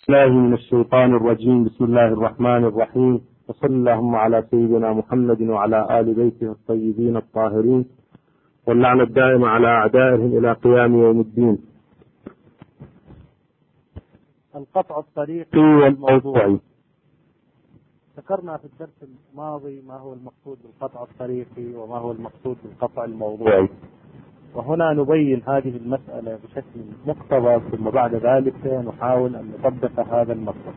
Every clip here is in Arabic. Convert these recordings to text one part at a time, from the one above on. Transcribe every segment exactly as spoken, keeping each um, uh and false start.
الله من الشيطان الرجيم. بسم الله الرحمن الرحيم، وصلى اللهم على سيدنا محمد وعلى آل بيته الطيبين الطاهرين، واللعنة الدائمة على أعدائهم إلى قيام يوم الدين. القطع الطريقي والموضوعي. ذكرنا في الدرس الماضي ما هو المقصود بالقطع الطريقي وما هو المقصود بالقطع الموضوعي، وهنا نبين هذه المسألة بشكل مقتضب، ثم بعد ذلك نحاول أن نطبق هذا المطلب.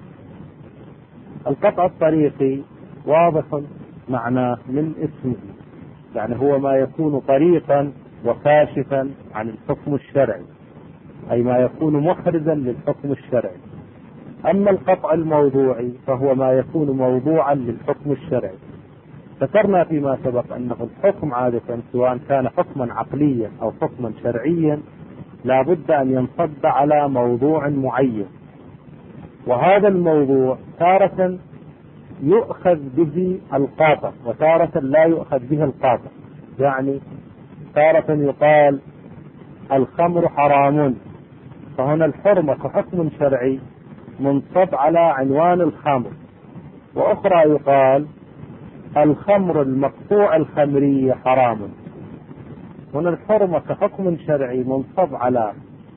القطع الطريقي واضح معناه من اسمه، يعني هو ما يكون طريقا وكاشفا عن الحكم الشرعي، أي ما يكون محرزا للحكم الشرعي. أما القطع الموضوعي فهو ما يكون موضوعا للحكم الشرعي. ذكرنا فيما سبق أنه الحكم عادة سواء كان حكما عقليا أو حكما شرعيا لا بد أن ينصب على موضوع معين، وهذا الموضوع تارة يؤخذ به القاطع وتارة لا يؤخذ به القاطع. يعني تارة يقال الخمر حرام، فهنا الحرمة كحكم شرعي منصب على عنوان الخمر، وأخرى يقال الخمر المقطوع الخمرية حرام، هنا الحرمة كحكم شرعي منصب على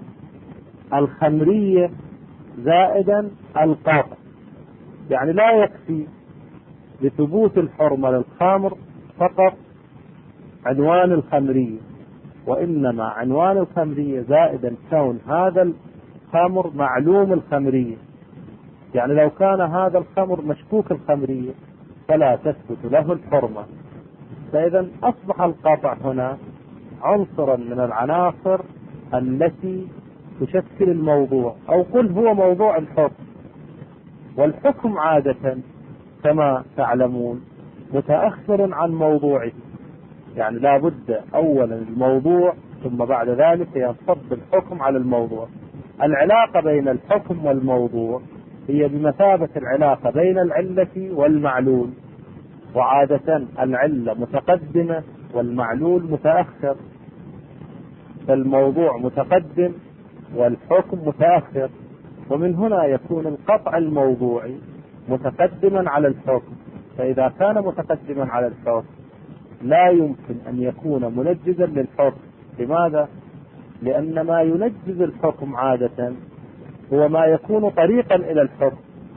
الخمرية زائدا القاطع. يعني لا يكفي لثبوت الحرمة للخمر فقط عنوان الخمرية، وإنما عنوان الخمرية زائدا كون هذا الخمر معلوم الخمرية. يعني لو كان هذا الخمر مشكوك الخمرية فلا تثبت له الحرمة. فإذا أصبح القطع هنا عنصرا من العناصر التي تشكل الموضوع، أو قل هو موضوع الحكم. والحكم عادة كما تعلمون متأخر عن موضوعه، يعني لا بد أولا الموضوع ثم بعد ذلك ينصب الحكم على الموضوع. العلاقة بين الحكم والموضوع هي بمثابة العلاقة بين العلة والمعلول، وعادة العلة متقدمة والمعلول متأخر، فالموضوع متقدم والحكم متأخر، ومن هنا يكون القطع الموضوعي متقدما على الحكم. فإذا كان متقدما على الحكم لا يمكن أن يكون منجزا للحكم. لماذا؟ لأن ما ينجز الحكم عادة هو ما يكون طريقا إلى الحكم،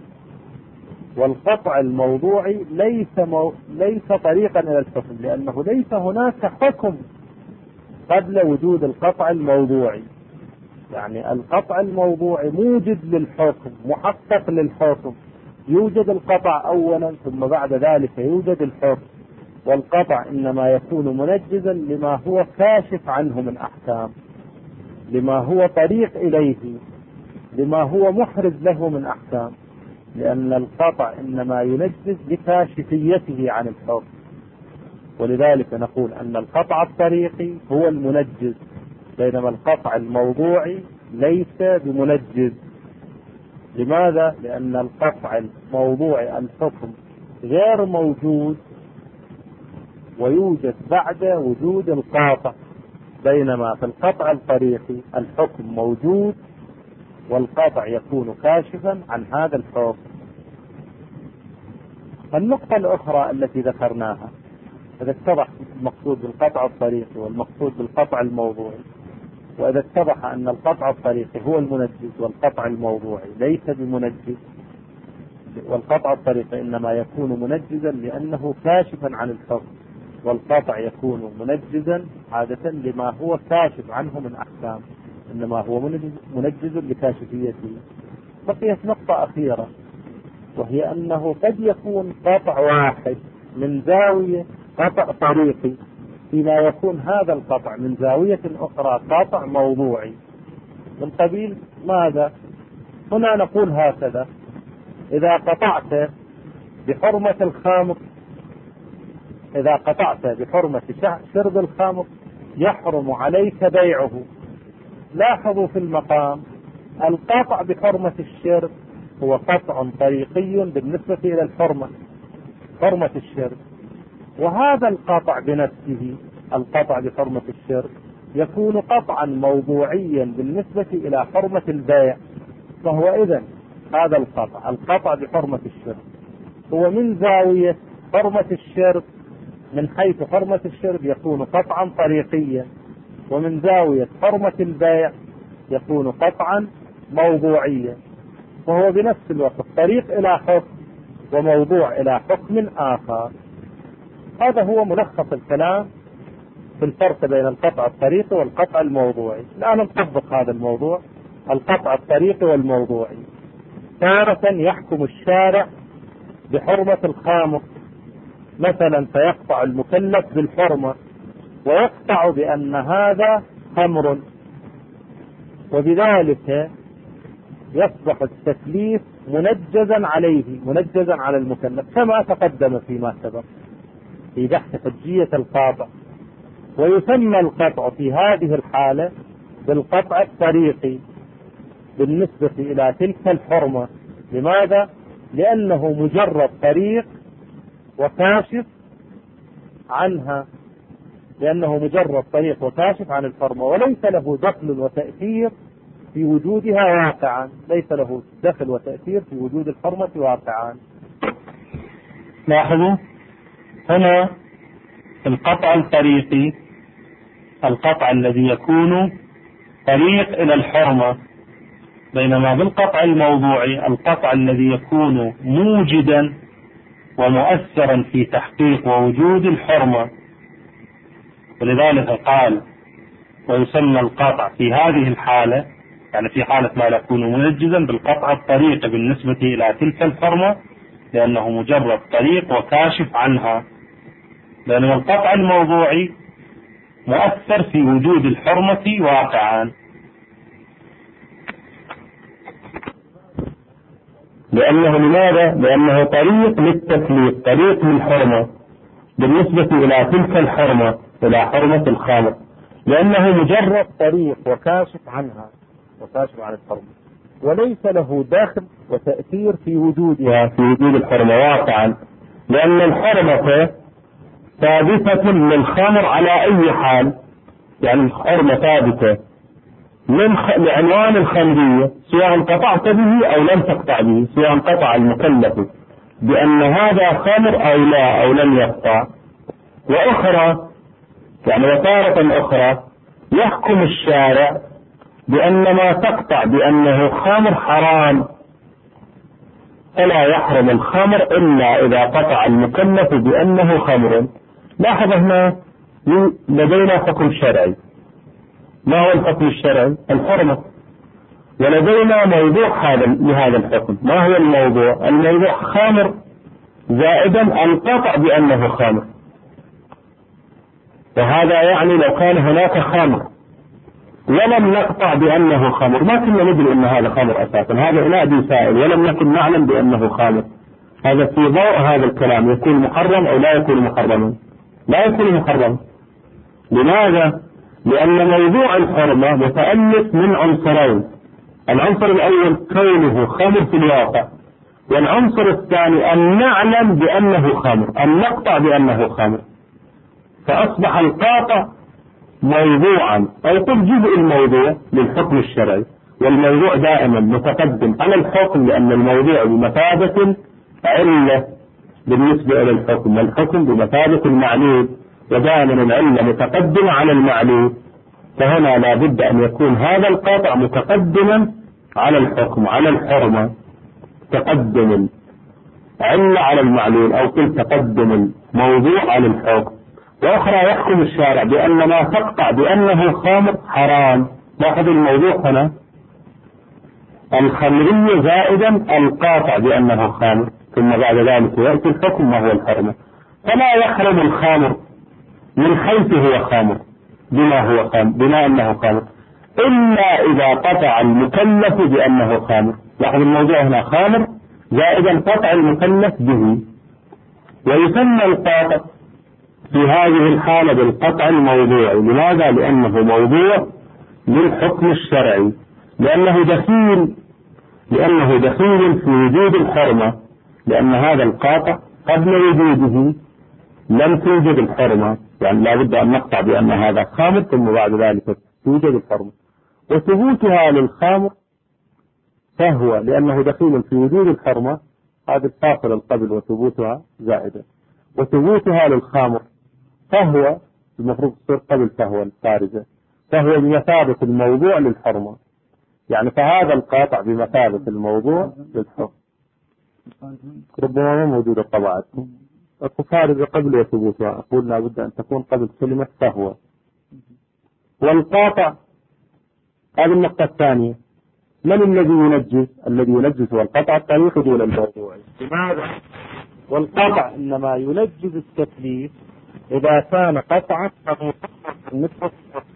والقطع الموضوعي ليس مو... ليس طريقا إلى الحكم، لأنه ليس هناك حكم قبل وجود القطع الموضوعي. يعني القطع الموضوعي موجد للحكم، محقق للحكم، يوجد القطع أولا ثم بعد ذلك يوجد الحكم. والقطع إنما يكون منجزا لما هو كاشف عنه من أحكام، لما هو طريق إليه، لما هو محرز له من أحكام، لأن القطع إنما ينجز لكاشفيته عن الحكم. ولذلك نقول أن القطع الطريقي هو المنجز، بينما القطع الموضوعي ليس بمنجز. لماذا؟ لأن القطع الموضوعي الحكم غير موجود ويوجد بعد وجود القاطع، بينما في القطع الطريقي الحكم موجود والقاطع يكون كاشفا عن هذا الحكم. النقطة الأخرى التي ذكرناها، إذا اتضح المقصود بالقطع الطريقي والمقصود بالقطع الموضوعي، وإذا اتضح أن القطع الطريقي هو المنجز والقطع الموضوعي ليس بمنجز، والقطع الطريقي إنما يكون منجزا لأنه كاشفا عن الحكم، والقطع يكون منجزا عادة لما هو كاشف عنه من أحكام، إنما هو منجز لكاشفيته. بقيت نقطة أخيرة، وهي أنه قد يكون قطع واحد من زاوية قطع طريقي، فيما يكون هذا القطع من زاوية أخرى قطع موضوعي. من قبيل ماذا؟ هنا نقول هكذا: إذا قطعت بحرمة الخمر، إذا قطعت بحرمة شرب الخمر يحرم عليك بيعه. لاحظوا في المقام القطع بحرمة الشرب هو قطع طريقي بالنسبة إلى الحرمة، حرمة الشرب، وهذا القطع بنفسه القطع بحرمة الشرب يكون قطعا موضوعيا بالنسبة إلى حرمة البيع. فهو إذن هذا القطع، القطع بحرمة الشرب، هو من زاوية حرمة الشرب، من حيث حرمة الشرب يكون قطعا طريقيا، ومن زاوية حرمة البيع يكون قطعا موضوعيا، وهو بنفس الوقت طريق إلى حكم وموضوع إلى حكم آخر. هذا هو ملخص الكلام في الفرق بين القطع الطريقي والقطع الموضوعي. الآن نطبق هذا الموضوع، القطع الطريقي والموضوعي. تارة يحكم الشارع بحرمة الخامر، مثلا فيقطع المكلف بالحرمة ويقطع بأن هذا خمر، وبذلك يصبح التكليف منجزا عليه، منجزا على المكلف كما تقدم فيما سبق في بحث حجية القاطع. ويسمى القطع في هذه الحالة بالقطع الطريقي بالنسبة إلى تلك الحرمة. لماذا؟ لأنه مجرد طريق وكاشف عنها، لأنه مجرد طريق وكاشف عن الحرمة، وليس له دخل وتأثير في وجودها واقعا، ليس له دخل وتأثير في وجود الحرمة واقعا. لاحظوا هنا القطع الطريقي القطع الذي يكون طريق إلى الحرمة، بينما بالقطع الموضوعي القطع الذي يكون موجدا ومؤثرا في تحقيق ووجود الحرمة. ولذلك قال ويسمى القطع في هذه الحالة، يعني في حالة ما يكون منجزا بالقطع الطريقي بالنسبة إلى تلك الحرمة، لأنه مجرد طريق وكاشف عنها، بينما القطع الموضوعي مؤثر في وجود الحرمة واقعا. لأنه لماذا؟ لأنه طريق للتكليف، طريق للحرمة بالنسبة إلى تلك الحرمة، إلى حرمة الخامر، لأنه مجرد طريق وكاشف عنها، وكاشف عن الحرمة، وليس له داخل وتأثير في وجودها، في وجود الحرمة واقعا، لأن الحرمة ثابتة للخمر على أي حال، يعني الحرمة ثابتة من خ... لعنوان الخمرية، سواء قطعت به أو لم تقطع به، سواء قطع المكلف بأن هذا خمر أو لا أو لم يقطع. وأخرى يعني وتارة أخرى يحكم الشارع بأن ما تقطع بأنه خمر حرام، فلا يحرم الخمر إلا إذا قطع المكلف بأنه خمر. لاحظ هنا لدينا حكم شرعي. ما هو الحكم الشرعي؟ الحرمة. ولدينا موضوع هذا لهذا الحكم. ما هو الموضوع؟ الموضوع خمر زائدا القطع بأنه خمر. وهذا يعني لو كان هناك خمر ولم نقطع بأنه خمر ما كنا ندري أن هذا خمر أساسا، هذا إناء سائل ولم نكن نعلم بأنه خمر. هذا في ضوء هذا الكلام يكون محرم أو لا يكون محرما؟ لا يكون محرم. لماذا؟ لأن موضوع الحرمة متألف من عنصرين. العنصر الأول كونه خمر في الواقع، والعنصر الثاني أن نعلم بأنه خمر، أن نقطع بأنه خمر. فأصبح القاطع موضوعا أو قل جزء الموضوع للحكم الشرعي، والموضوع دائما متقدم على الحكم، لأن الموضوع بمثابة علة بالنسبة إلى الحكم، والحكم بمثابة المعلول، ودائما العلة متقدمة على المعلول. فهنا لا بد أن يكون هذا القاطع متقدما على الحكم، على الحرمة، تقدم العلة على المعلول، أو قل تقدم الموضوع على الحكم. وأخرى يحكم الشارع بأن ما تقطع بأنه خمر حرام. لاحظ الموضوع هنا الخمرية زائدا القاطع بأنه خمر، ثم بعد ذلك يأتي الحكم وهو الحرمة. فلا يحرم الخمر من حيث هو خمر بما هو خمر، بما أنه خمر، إلا إذا قطع المكلف بأنه خمر. لاحظ الموضوع هنا خمر زائدا قطع المكلف به. ويسمى القاطع في هذه الحالة بالقطع الموضوعي. لماذا؟ لأنه موضوع للحكم الشرعي، لأنه دخيل لأنه دخيل في وجود الحرمة، لأن هذا القاطع قبل وجوده لم توجد الحرمة، يعني لا بد أن نقطع بأن هذا خامر ثم بعد ذلك توجد الحرمة. وثبوتها للخامر فهو لأنه دخيل في وجود الحرمة، هذه الفاصلة القبل وثبوتها زائدة، وثبوتها للخامر فهو المفروض تصير قبل فهو الخارجة، فهو بمثابة الموضوع للحرمة، يعني فهذا القاطع بمثابة الموضوع للحرمة. ربما ما موجودة طبعتكم أكو خارجة قبل وثبوتها، أقول لابد أن تكون قبل كلمة فهو. والقاطع هذه النقطة الثانية، من الذي ينجز؟ الذي ينجز هو القطع الطريقي دون الموضوع. لماذا؟ والقطع إنما ينجز التكليف إذا كان قطعا بالنسبة.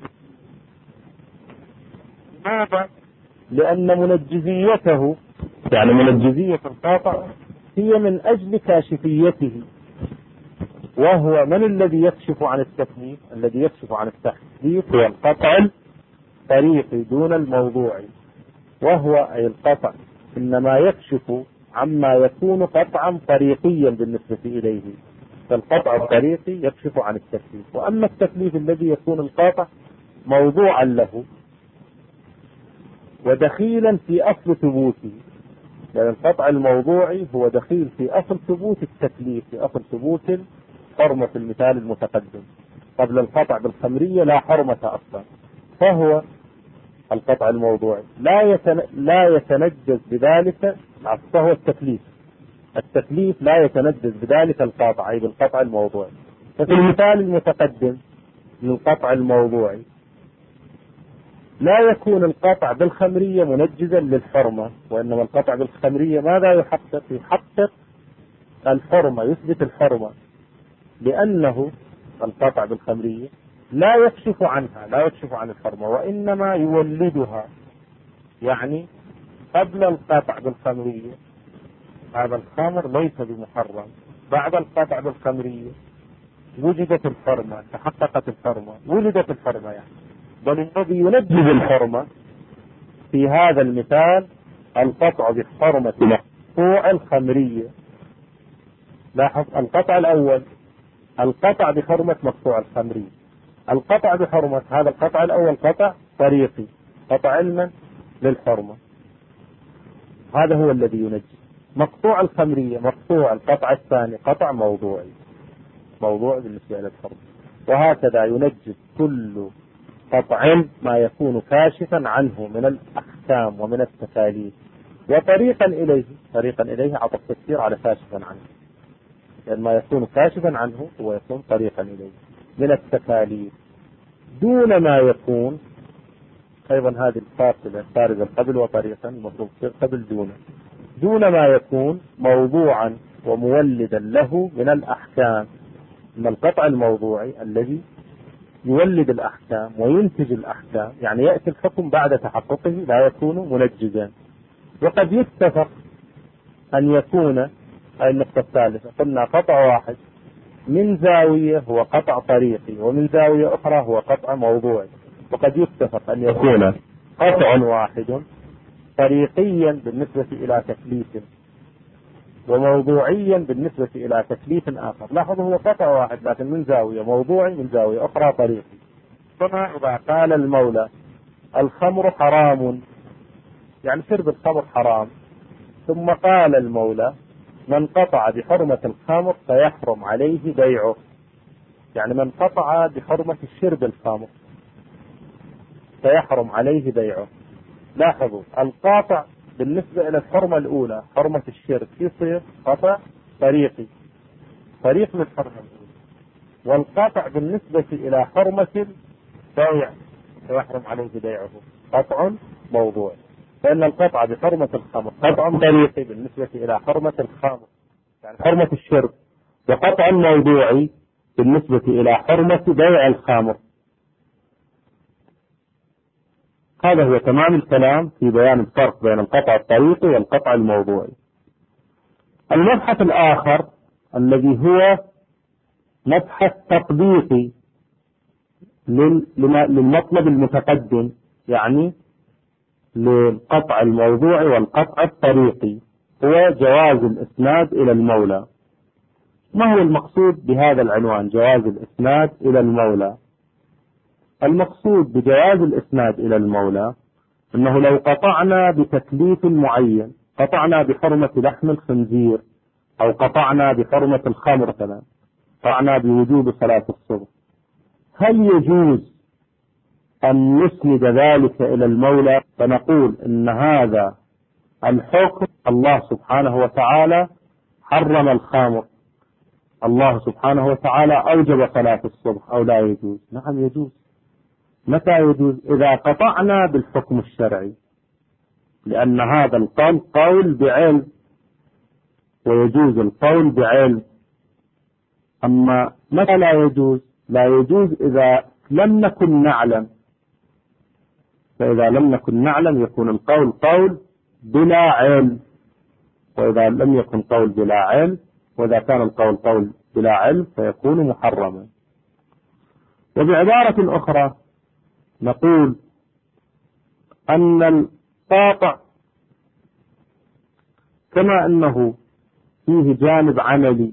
لماذا؟ لأن منجزيته، يعني منجزية القاطع هي من أجل كاشفيته، وهو من الذي يكشف عن التكليف؟ الذي يكشف عن التكليف هو القطع الطريقي دون الموضوع، وهو أي القطع إنما يكشف عما يكون قطعا طريقيا بالنسبة إليه، فالقطع الطريقي يكشف عن التكليف. وأما التكليف الذي يكون القاطع موضوعا له ودخيلا في أصل ثبوته، لأن يعني القطع الموضوعي هو دخيل في أصل ثبوت التكليف، في أصل ثبوت الحرمة في المثال المتقدم. قبل القطع بالخمرية لا حرمة أصلا، فهو القطع الموضوعي لا يتن... لا يتنجز بذلك، فهو التكليف التكليف لا يتنجز بذلك القاطع، أي بالقطع الموضوعي. ففي المثال المتقدم للقطع الموضوعي لا يكون القطع بالخمرية منجزا للحرمة، وإنما القطع بالخمرية ماذا يحقق؟ يحقق الحرمة، يثبت الحرمة، لأنه القطع بالخمرية لا يكشف عنها، لا يكشف عن الحرمة، وإنما يولدها. يعني قبل القطع بالخمرية هذا الخمر ليس بمحرم، بعد القطع بالخمرية وجدت الحرمة، تحققت الحرمة، ولدت الحرمة يعني. بل الذي ينجز الحرمة في هذا المثال القطع بحرمة مقطوع الخمرية. لاحظ القطع الأول القطع بحرمة مقطوع الخمرية، القطع بحرمة هذا القطع الأول قطع طريقي، قطع علما للحرمة، هذا هو الذي ينجز. مقطوع الخمرية مقطوع القطع الثاني قطع موضوعي، موضوع بالنسبة إلى الحرمة. وهكذا ينجز كل قطع ما يكون كاشفا عنه من الأحكام ومن التكاليف، وطريقا إليه، طريقا إليه عطف تفسير على كاشفا عنه، لأن ما يكون كاشفا عنه هو يكون طريقا إليه من التكاليف، دون ما يكون أيضا هذه الفاصلة خارج القبل وطريقا المفروض تصير قبل دونه، دون ما يكون موضوعا ومولدا له من الأحكام، من القطع الموضوعي الذي يولد الأحكام وينتج الأحكام، يعني يأتي الحكم بعد تحققه لا يكون منجزا. وقد يتفق أن يكون، هذه النقطة الثالثة، قلنا قطع واحد من زاوية هو قطع طريقي، ومن زاوية أخرى هو قطع موضوعي. وقد يتفق أن يكون قطع واحد طريقيا بالنسبة إلى تكليف، وموضوعيا بالنسبة إلى تكليف آخر. لاحظوا هو قطع واحد لكن من زاوية موضوعي، من زاوية أخرى طريقي. كما إذا قال المولى الخمر حرام، يعني شرب الخمر حرام، ثم قال المولى من قطع بحرمة الخمر فيحرم عليه بيعه، يعني من قطع بحرمة الشرب الخمر فيحرم عليه بيعه. لاحظوا القاطع بالنسبة إلى الحرمة الأولى حرمة الشرب يصير قطع طريقي، طريق للحرمة الأولى، والقطع بالنسبة إلى حرمة البيع فيحرم عليه بيعه قطع موضوع، لأن القطع بحرمة الخمر قطع طريقي بالنسبة إلى حرمة الخمر يعني حرمة الشرب، وقطع موضوعي بالنسبة إلى حرمة بيع الخمر. هذا هو تمام الكلام في بيان الفرق بين القطع الطريقي والقطع الموضوعي. المبحث الآخر الذي هو مبحث تطبيقي للمطلب المتقدم، يعني للقطع الموضوعي والقطع الطريقي، هو جواز الإسناد إلى المولى. ما هو المقصود بهذا العنوان جواز الإسناد إلى المولى؟ المقصود بجواز الإسناد إلى المولى أنه لو قطعنا بتكليف معين، قطعنا بحرمة لحم الخنزير أو قطعنا بحرمة الخمر مثلا، قطعنا بوجوب صلاة الصبح، هل يجوز أن نسند ذلك إلى المولى فنقول إن هذا الحكم الله سبحانه وتعالى حرم الخمر، الله سبحانه وتعالى أوجب صلاة الصبح، أو لا يجوز؟ نعم يجوز. متى يجوز؟ إذا قطعنا بالحكم الشرعي، لأن هذا القول قول بعلم، ويجوز القول بعلم. أما متى لا يجوز؟ لا يجوز إذا لم نكن نعلم، فإذا لم نكن نعلم يكون القول قول بلا علم، وإذا لم يكن قول بلا علم، وإذا كان القول قول بلا علم فيكون محرما. وبعبارة أخرى نقول أن القاطع كما أنه فيه جانب عملي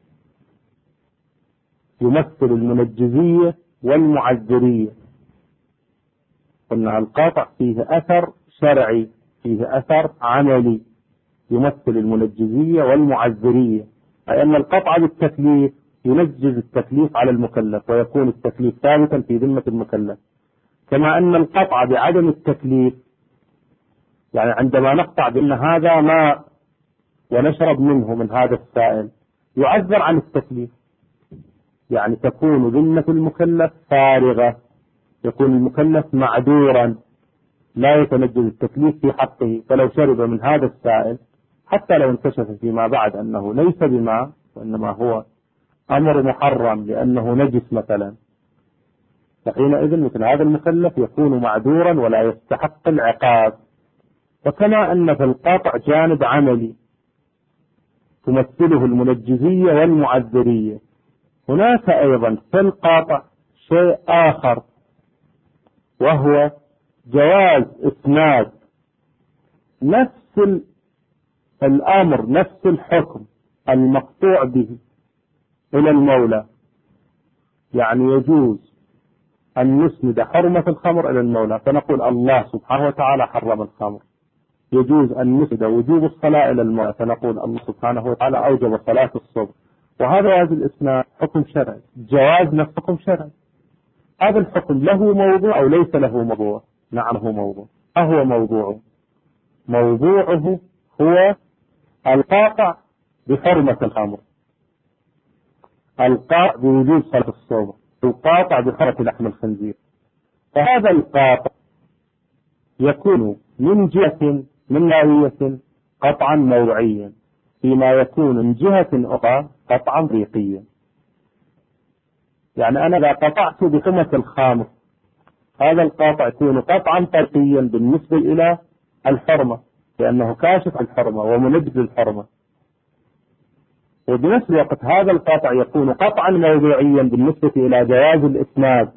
يمثل المنجزية والمعذرية، قلنا القاطع فيه أثر شرعي، فيه أثر عملي يمثل المنجزية والمعذرية، أي أن القطع بالتكليف ينجز التكليف على المكلف ويكون التكليف ثابتا في ذمة المكلف، كما أن القطع بعدم التكليف، يعني عندما نقطع بأن هذا ماء ونشرب منه من هذا السائل يعذر عن التكليف، يعني تكون ذمة المكلف فارغة، يكون المكلف معذورا لا يتنجز التكليف في حقه، فلو شرب من هذا السائل حتى لو انكشف فيما بعد أنه ليس بماء وإنما هو أمر محرم لأنه نجس مثلا، فحينئذ مثل هذا المكلف يكون معذورا ولا يستحق العقاب. وكما أن في القطع جانب عملي تمثله المنجزية والمعذرية، هناك أيضا في القاطع شيء آخر، وهو جواز إسناد نفس الأمر، نفس الحكم المقطوع به إلى المولى. يعني يجوز أن نسند حرمة الخمر إلى المولى، فنقول الله سبحانه وتعالى حرم الخمر. يجوز أن نسند وجوب الصلاة إلى المولى، فنقول الله سبحانه وتعالى أوجب صلاة الصبح، وهذا جواز الإسناد حكم شرعي، جواز نفس حكم شرعي. هذا الحكم له موضوع أو ليس له موضوع؟ نعم هو موضوع. أهو موضوعه؟ موضوعه هو القاطع بحرمة الخمر، القاطع بوجوب صلاة الصبح، القاطع بحرمة لحم الخنزير. فهذا القاطع يكون من جهة من ناوية قطعا موضوعيا، فيما يكون من جهة أخرى قطعا طريقيا. يعني أنا إذا قطعت بحرمة الخمر هذا القاطع يكون قطعا طريقيا بالنسبة إلى الحرمة، لأنه كاشف الحرمة ومنجز الحرمة، وبنفس الوقت هذا القاطع يكون قطعا موضوعيا بالنسبة إلى جواز الإسناد.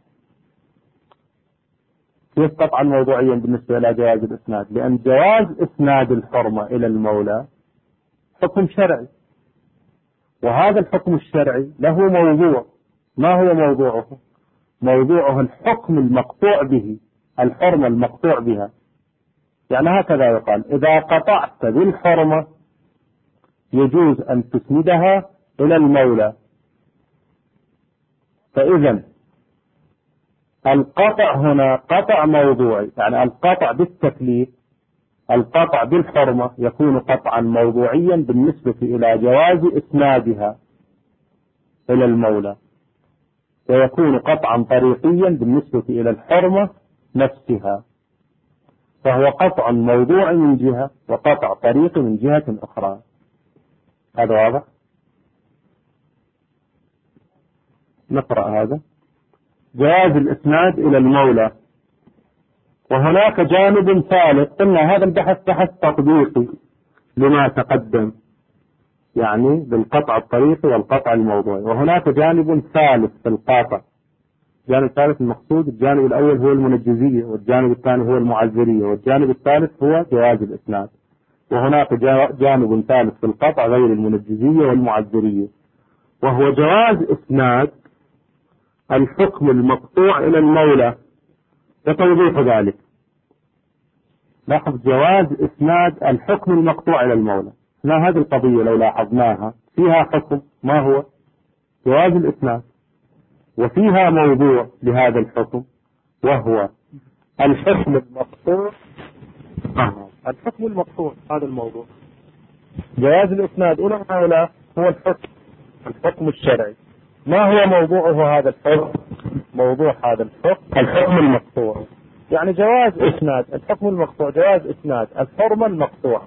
كيف قطعا موضوعيا بالنسبة إلى جواز الإسناد؟ لأن جواز إسناد الحرمة إلى المولى حكم شرعي، وهذا الحكم الشرعي له موضوع. ما هو موضوعه؟ موضوعه الحكم المقطوع به، الحرمة المقطوع بها. يعني هكذا يقال: إذا قطعت بالحرمة يجوز أن تسندها إلى المولى. فإذا القطع هنا قطع موضوعي، يعني القطع بالتكليف، القطع بالحرمة يكون قطعا موضوعيا بالنسبة إلى جواز إسنادها إلى المولى، ويكون قطعا طريقيا بالنسبة إلى الحرمة نفسها. فهو قطع موضوع من جهة وقطع طريق من جهة أخرى. هذا واضح؟ نقرأ هذا: جواز الإسناد إلى المولى. وهناك جانب ثالث، قلنا هذا البحث بحث تطبيقي لما تقدم، يعني بالقطع الطريقي والقطع الموضوعي. وهناك جانب ثالث في القاطع، الجانب الثالث المقصود الجانب الأول هو المنجزية، والجانب الثاني هو المعذرية، والجانب الثالث هو جواز الإسناد. وهناك جانب ثالث في القطع غير المنجزية والمعذرية، وهو جواز إسناد الحكم المقطوع إلى المولى. وتوضيح ذلك: لاحظ جواز إسناد الحكم المقطوع إلى المولى. هنا هذه القضية لو لاحظناها فيها حكم ما هو جواز الإسناد، وفيها موضوع لهذا الحكم وهو الحكم المقطوع. آه. الحكم المقطوع هذا الموضوع. جواز الإسناد إلى المولى هو الحكم الحكم الشرعي. ما هو موضوعه هذا الحكم؟ موضوع هذا الحكم الحكم المقطوع، يعني جواز إسناد الحكم المقطوع، جواز إسناد الحرمة المقطوعة.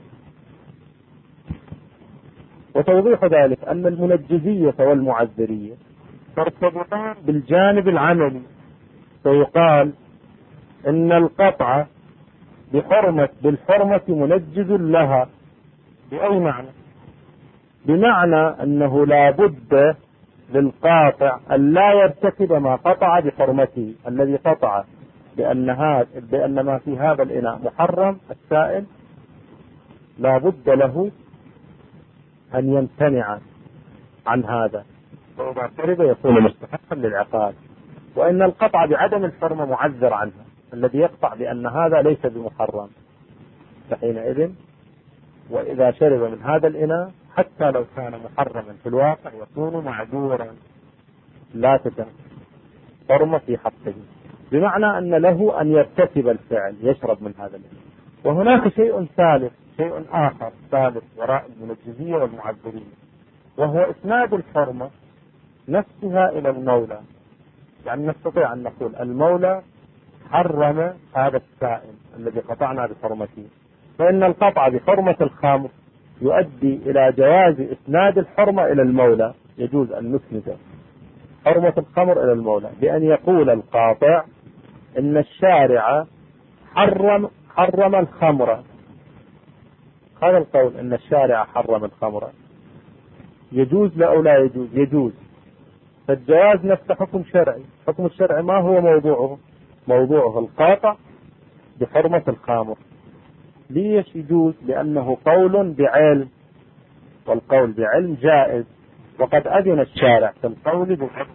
وتوضيح ذلك أن المنجزية والمعذرية ترتبطان بالجانب العملي، فيقال إن القطع بحرمة بالحرمة منجز لها. بأي معنى؟ بمعنى أنه لا بد للقاطع أن لا يرتكب ما قطع بحرمته. الذي قطع بأن, هذا بأن ما في هذا الإناء محرم السائل لا بد له أن يمتنع عن هذا، وإذا شرب يكون مستحقا للعقاب. وإن القطع بعدم الحرمة معذر عنها. الذي يقطع بأن هذا ليس بمحرم فحينئذ وإذا شرب من هذا الإناء حتى لو كان محرما في الواقع يكون معذورا، لا تتم حرمة في حقه، بمعنى أن له أن يرتكب الفعل يشرب من هذا الإناء. وهناك شيء ثالث شيء آخر ثالث وراء المنجزية والمعذرية، وهو إسناد الحرمة نفسها إلى المولى. يعني نستطيع أن نقول المولى حرم هذا السائل الذي قطعنا بحرمته، فإن القطع بحرمة الخمر يؤدي إلى جواز إسناد الحرمة إلى المولى. يجوز أن نسند حرمة الخمر إلى المولى بأن يقول القاطع إن الشارع حرم حرم الخمر. هذا القول إن الشارع حرم الخمر يجوز لا أو لا يجوز؟ يجوز. فالجواز نفسه حكم شرعي. حكم الشرع ما هو موضوعه؟ موضوعه القاطع بحرمة الخمر. ليش يجوز؟ لأنه قول بعلم، والقول بعلم جائز، وقد أذن الشارع في القول بعلم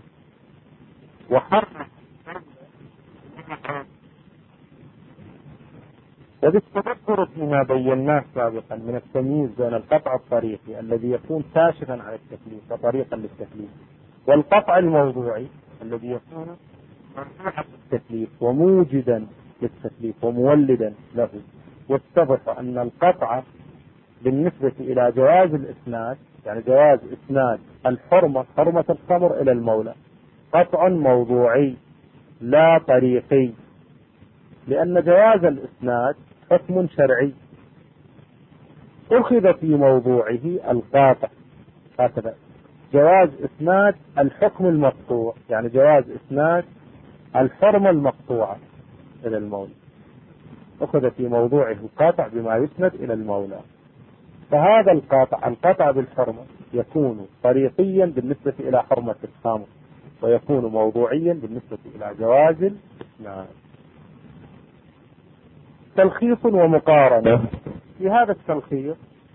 وحرم. وبالتذكر فيما بيناه سابقا من التمييز بين القطع الطريقي الذي يكون كاشفا عن التكليف وطريقا للتكليف، والقطع الموضوعي الذي يكون مرفوعا للتكليف وموجدا للتكليف ومولدا له. واتضح أن القطع بالنسبة إلى جواز الإسناد، يعني جواز إسناد الحرمة حرمة الخمر إلى المولى، قطع موضوعي لا طريقي، لأن جواز الإسناد حكم شرعي أخذ في موضوعه القاطع. هكذا جواز إسناد الحكم المقطوع، يعني جواز إسناد الحرمة المقطوعة إلى المولى أخذ في موضوعه القاطع بما يسند إلى المولى. فهذا القاطع القاطع بالحرمة يكون طريقيا بالنسبة إلى حرمة الخمر، ويكون موضوعيا بالنسبة إلى جواز الإسناد. تلخيص ومقارنة. في هذا التلخيص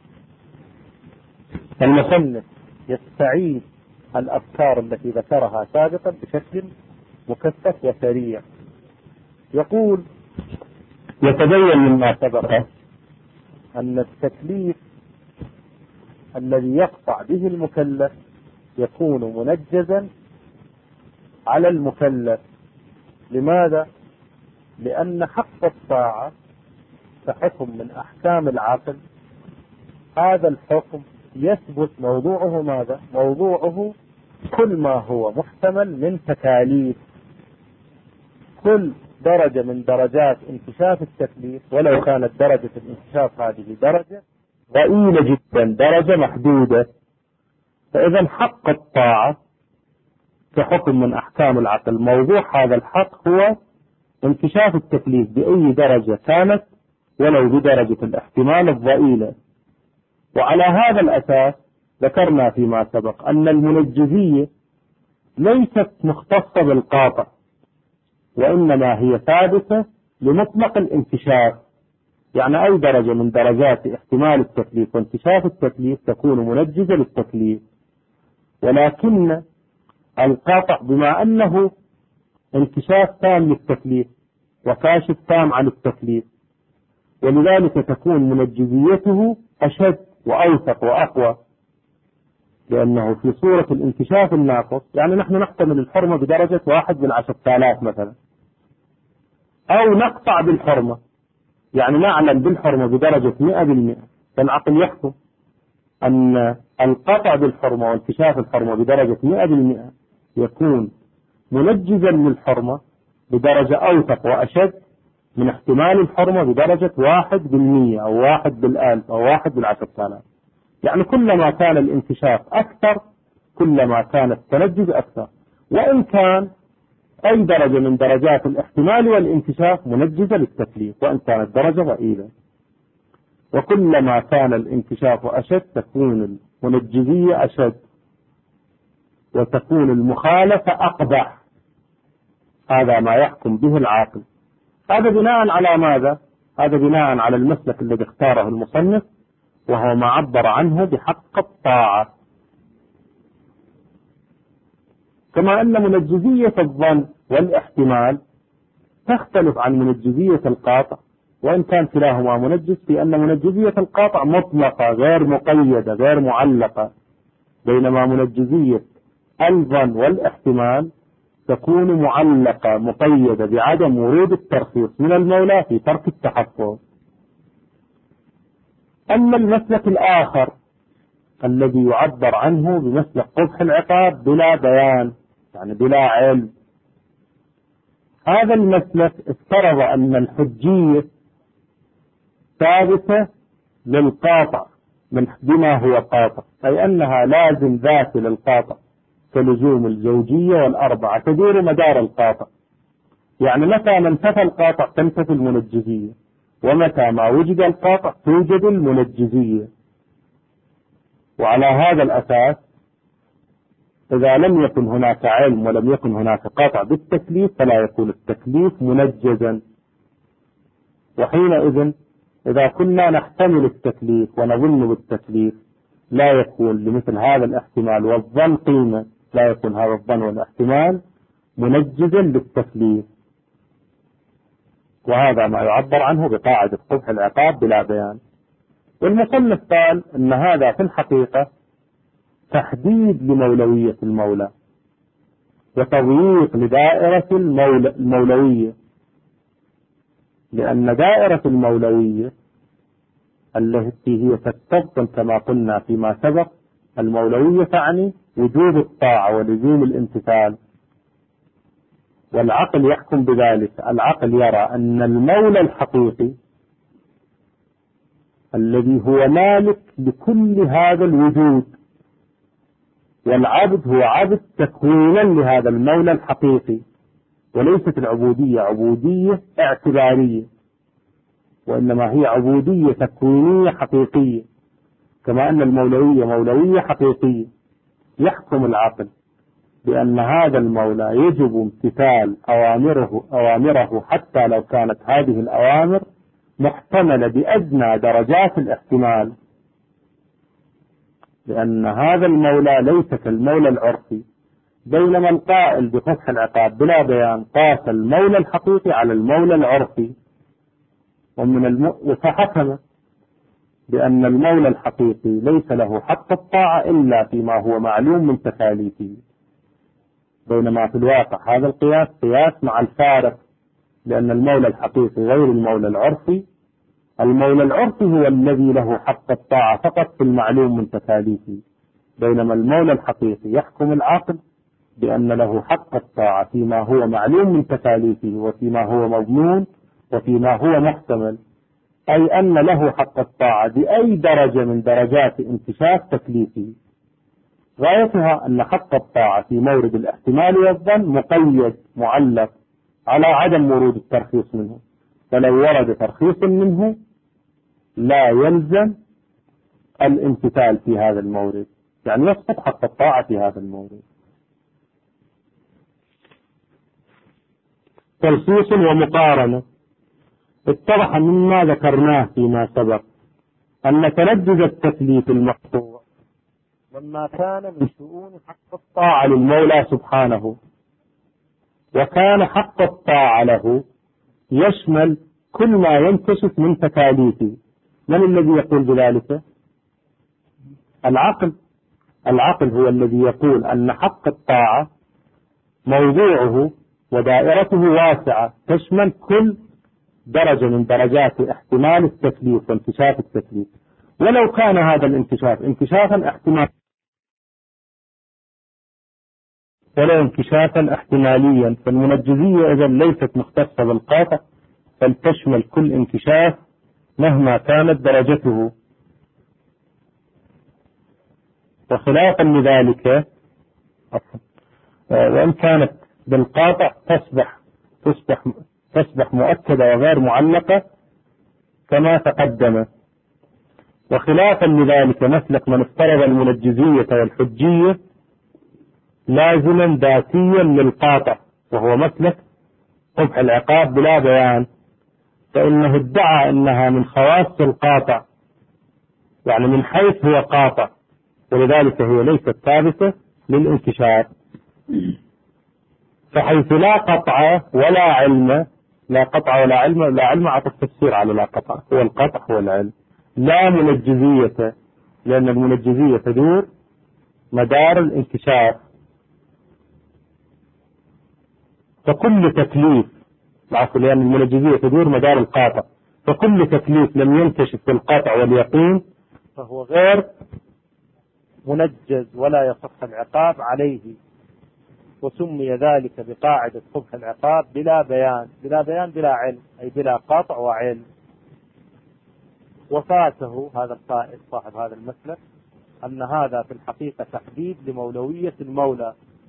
المصنف يستعيد الأفكار التي ذكرها سابقا بشكل مكثف وسريع. يقول: يتبين مما سبق أن التكليف الذي يقطع به المكلف يكون منجزا على المكلف. لماذا؟ لأن حق الطاعة كحكم من أحكام العقل، هذا الحكم يثبت موضوعه ماذا؟ موضوعه كل ما هو محتمل من تكاليف. كل درجة من درجات انكشاف التكليف، ولو كانت درجة الانكشاف هذه درجة ضئيلة جدا، درجة محدودة، فإذا حق الطاعة كحكم من أحكام العقل موضوع هذا الحق هو انكشاف التكليف بأي درجة كانت، ولو بدرجة الاحتمال الضئيلة. وعلى هذا الأساس ذكرنا فيما سبق أن المنجزية ليست مختصة بالقاطع، وإنما هي ثابتة لمطلق الانكشاف. يعني أي درجة من درجات احتمال التكليف وانكشاف التكليف تكون منجزة للتكليف. ولكن القاطع بما أنه انكشاف تام للتكليف وكاشف تام عن التكليف، ولذلك تكون منجزيته أشد وأوثق وأقوى، لأنه في صورة الانكشاف الناقص يعني نحن نحتمل الحرمة بدرجة واحد من عشرة آلاف مثلا، أو نقطع بالحرمة يعني نعلم بالحرمة بدرجة مئة بالمئة، فالعقل يحكم أن القطع بالحرمة وانكشاف الحرمة بدرجة مئة بالمئة يكون منجزا للحرمة بدرجة أوثق وأشد من احتمال الحرمة بدرجة واحد بالمية أو واحد بالألف أو واحد بالعشرة آلاف. يعني كلما كان الانكشاف أكثر كلما كان التنجز أكثر، وإن كان أي درجة من درجات الاحتمال والانكشاف منجزة للتكليف وإن كانت درجة ضئيلة. وكلما كان الانكشاف أشد تكون المنجزية أشد وتكون المخالفة أقبح. هذا ما يحكم به العاقل. هذا بناء على ماذا؟ هذا بناء على المسلك الذي اختاره المصنف، وهو ما عبر عنه بحق الطاعة. كما أن منجزية الظن والاحتمال تختلف عن منجزية القاطع، وإن كان كلاهما منجز، في أن منجزية القاطع مطلقة غير مقيدة غير معلقة، بينما منجزية الظن والاحتمال تكون معلقة مقيدة بعدم ورود الترخيص من المولى في ترك التحفظ. أما المسلك الآخر الذي يعبر عنه بمسلك قبح العقاب بلا بيان يعني بلا علم، هذا المسلك افترض أن الحجية ثابتة للقاطع من بما هو قاطع، أي أنها لازم ذات للقاطع كلزوم الزوجية والأربعة تدور مدار القاطع. يعني متى ما انتفى القاطع تنتفي المنجزية، ومتى ما وجد القاطع توجد المنجزية. وعلى هذا الأساس إذا لم يكن هناك علم ولم يكن هناك قاطع بالتكليف فلا يكون التكليف منجزا. وحينئذ إذا كنا نحتمل التكليف ونظن بالتكليف لا يكون لمثل هذا الاحتمال والظن قيمة، لا يكون هذا الظن والاحتمال منجزا للتكليف. وهذا ما يعبر عنه بقاعدة قبح العقاب بلا بيان. والمصنف قال أن هذا في الحقيقة تحديد لمولوية المولى وتضييق لدائرة المولوية، لأن دائرة المولوية التي هي تستبطن كما قلنا فيما سبق، المولوية تعني وجوب الطاعة ولزوم الامتثال، والعقل يحكم بذلك. العقل يرى أن المولى الحقيقي الذي هو مالك لكل هذا الوجود، والعبد هو عبد تكوينا لهذا المولى الحقيقي، وليست العبودية عبودية اعتبارية، وإنما هي عبودية تكوينية حقيقية، كما أن المولوية مولوية حقيقية. يحكم العقل بأن هذا المولى يجب امتثال أوامره, أوامره حتى لو كانت هذه الأوامر محتملة بأدنى درجات الاحتمال، لأن هذا المولى ليس كالمولى العرفي. بينما القائل بقبح العقاب بلا بيان قاس المولى الحقيقي على المولى العرفي، ومن الم... وفحكم بأن المولى الحقيقي ليس له حق الطاعة إلا فيما هو معلوم من تكاليفه. بينما في الواقع هذا القياس قياس مع الفارق، لأن المولى الحقيقي غير المولى العرفي. المولى العرفي هو الذي له حق الطاعة فقط في المعلوم من تكاليفه، بينما المولى الحقيقي يحكم العقل بأن له حق الطاعة فيما هو معلوم من تكاليفه وفيما هو مضمون وفيما هو محتمل، أي أن له حق الطاعة بأي درجة من درجات انكشاف تكليفه. غايتها أن حق الطاعة في مورد الاحتمال والظن مقيد معلق على عدم ورود الترخيص منه، فلو ورد ترخيص منه لا يلزم الامتثال في هذا المورد، يعني يسقط حق الطاعة في هذا المورد. تلخيص ومقارنة. اتضح مما ذكرناه فيما سبق أن تنجز التكليف المقطوع لما كان من شؤون حق الطاعة للمولى سبحانه، وكان حق الطاعة له يشمل كل ما ينكشف من تكاليفه. من الذي يقول بذلك؟ العقل. العقل هو الذي يقول أن حق الطاعة موضوعه ودائرته واسعة تشمل كل درجة من درجات احتمال التكليف وانكشاف التكليف، ولو كان هذا الانكشاف انكشافا احتماليا ولو انكشافا احتماليا، فالمنجزية إذا ليست مختصة بالقاطع، بل تشمل كل انكشاف مهما كانت درجته. وخلافا لذلك وإن كانت بالقاطع تصبح تصبح تصبح مؤكدة وغير معلقة كما تقدم. وخلافا لذلك مسلك من افترض المنجزية والحجية لازما ذاتيا للقاطع، وهو مسلك قبح العقاب بلا بيان، فإنه ادعى أنها من خواص القاطع، يعني من حيث هو قاطع، ولذلك هي ليست ثابتة للانكشاف. فحيث لا قطع ولا علم، لا قطع ولا علم، لا علم عطى التفسير على لا قطع، هو القطع هو العلم، لا منجزية، لأن المنجزية تدور مدار الانكشاف. فكل تكليف العفو لأن المنجزية تدور مدار القاطع، فكل تكليف لم ينكشف في القاطع واليقين فهو غير منجز ولا يصح العقاب عليه، وسمي ذلك بقاعدة قبح العقاب بلا بيان. بلا بيان بلا علم، أي بلا قاطع وعلم. وفاته هذا القائل صاحب هذا المسلك أن هذا في الحقيقة تحديد لمولوية المولى،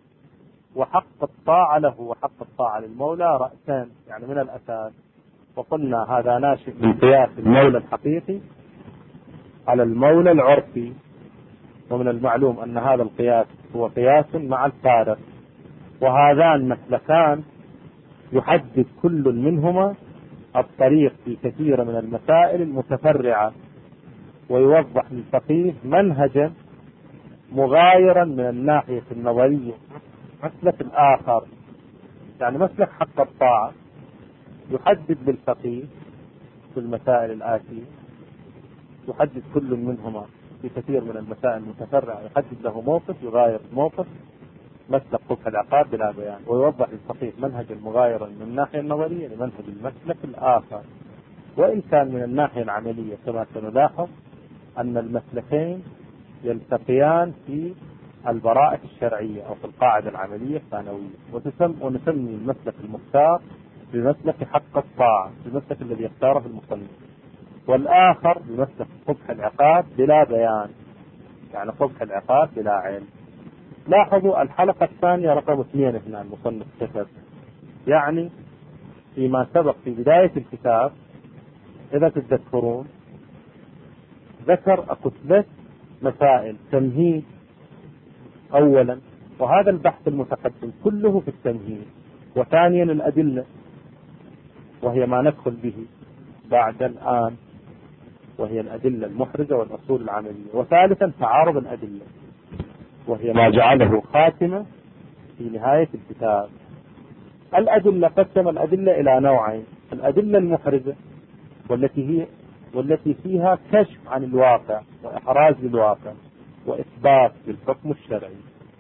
وحق الطاعة له وحق الطاعة للمولى رأسان، يعني من الأساس. وقلنا هذا ناشئ من قياس المولى الحقيقي على المولى العرفي، ومن المعلوم أن هذا القياس هو قياس مع الفارق. وهذان مسلكان يحدد كل منهما الطريق في كثير من المسائل المتفرعة، ويوضح للفقيه منهجا مغايرا من الناحية النظرية مسلك الآخر. يعني مسلك حق الطاعة يحدد للفقيه في المسائل الآتية، يحدد كل منهما في كثير من المسائل المتفرعة، يحدد له موقف يغاير موقف مسلك قبح العقاب بلا بيان، ويوضح للفقيه منهج المغايرة من الناحية النظرية لمنهج المسلك الآخر. وإن كان من الناحية العملية كما سنلاحظ أن المسلكين يلتقيان في البراءة الشرعية أو في القاعدة العملية الثانوية، وتسم ونسمي المسلك المختار بمسلك حق الطاعة، المسلك الذي يختاره المصنف، والآخر بمسلك قبح العقاب بلا بيان، يعني قبح العقاب بلا علم. لاحظوا الحلقة الثانية رقم اثنين هنا المصنف كتب، يعني فيما سبق في بداية الكتاب إذا تتذكرون ذكر أكتلة مسائل تمهيد أولا، وهذا البحث المتقدم كله في التمهيد، وثانيا الأدلة وهي ما ندخل به بعد الآن وهي الأدلة المحرزة والأصول العملية، وثالثا تعارض الأدلة وهي ما جعله خاتمة في نهاية الكتاب. الأدلة قسم الأدلة إلى نوعين: الأدلة المحرزة والتي هي والتي فيها كشف عن الواقع وإحراز للواقع وإثبات للحكم الشرعي،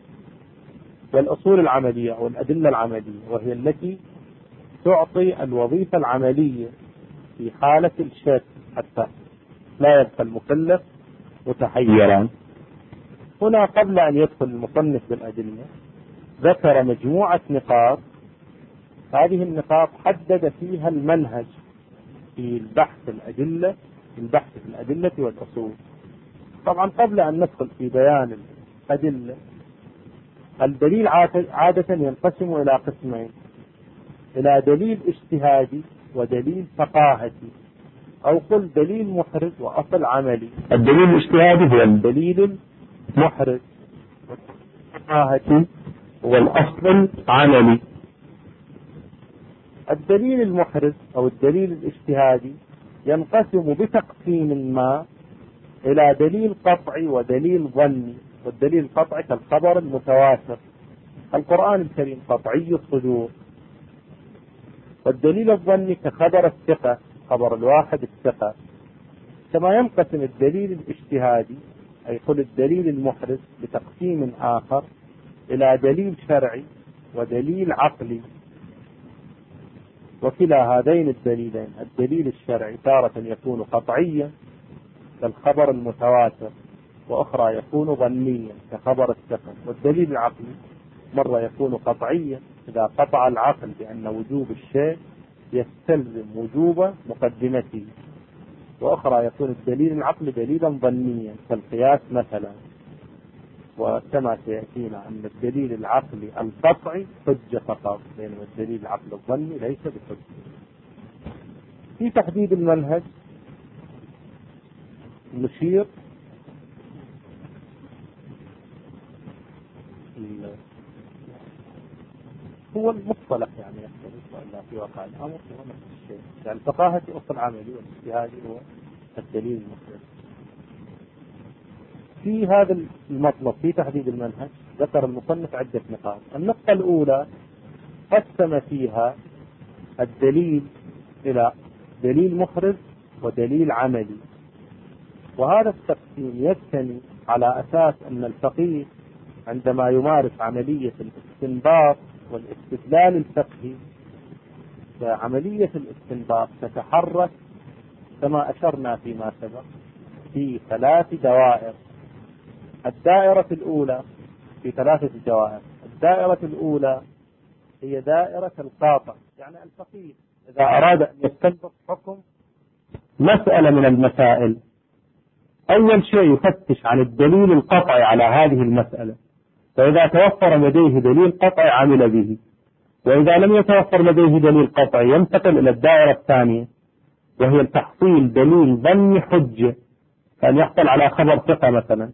والأصول العملية أو الأدلة العملية وهي التي تعطي الوظيفة العملية في حالة الشك حتى لا يبقى المكلف متحيرا. هنا قبل أن يدخل المصنف بالأدلة ذكر مجموعة نقاط، هذه النقاط حدد فيها المنهج في البحث الأدلة البحث في الأدلة والأصول. طبعا قبل أن ندخل في بيان الأدلة، الدليل عادة ينقسم إلى قسمين: إلى دليل اجتهادي ودليل فقاهتي، أو قل دليل محرز وأصل عملي. الدليل الاجتهادي هو الدليل المحرز، والفقاهتي هو الأصل العملي. الدليل المحرز أو الدليل الاجتهادي ينقسم بتقسيم ما إلى دليل قطعي ودليل ظني. والدليل القطعي كالخبر المتواتر، القرآن الكريم قطعي الصدور، والدليل الظني كخبر الثقة الخبر الواحد الثقة. كما ينقسم الدليل الاجتهادي أي قل الدليل المحرز بتقسيم آخر إلى دليل شرعي ودليل عقلي. وكلا هذين الدليلين الدليل الشرعي تارة يكون قطعيا كالخبر المتواتر، وأخرى يكون ظنيا كخبر الثقة. والدليل العقلي مرة يكون قطعيا إذا قطع العقل بأن وجوب الشيء يستلزم وجوب مقدمته، وأخرى يكون الدليل العقلي دليلا ظنيا كالقياس مثلا. وكما سيأتينا أن الدليل العقلي القطعي حجة فقط، بينما الدليل العقلي الظني ليس بحجة. في تحديد المنهج نشير هو المصطلح يعني يختلف، وإلا في واقع الأمر هو نفس الشيء. يعني الفقاهة أصل عملي والاجتهادي هو الدليل المخرج. في هذا المطلب في تحديد المنهج ذكر المصنف عدة نقاط. النقطة الأولى قسم فيها الدليل إلى دليل مخرج ودليل عملي، وهذا التقسيم يبتني على أساس أن الفقيه عندما يمارس عملية الاستنباط والاستدلال الفقهي فعملية الاستنباط تتحرك كما أشرنا فيما سبق في ثلاث دوائر. الدائرة الأولى في ثلاثة دوائر. الدائرة الأولى هي دائرة القاطع، يعني الفقيه إذا أراد أن يستنبط حكم مسألة من المسائل أول شيء يفتش عن الدليل القطعي على هذه المسألة، فإذا توفر لديه دليل قطعي عمل به، وإذا لم يتوفر لديه دليل قطعي ينتقل إلى الدائرة الثانية وهي تحصيل دليل ظني حجة، كان يحصل على خبر ثقة مثلا.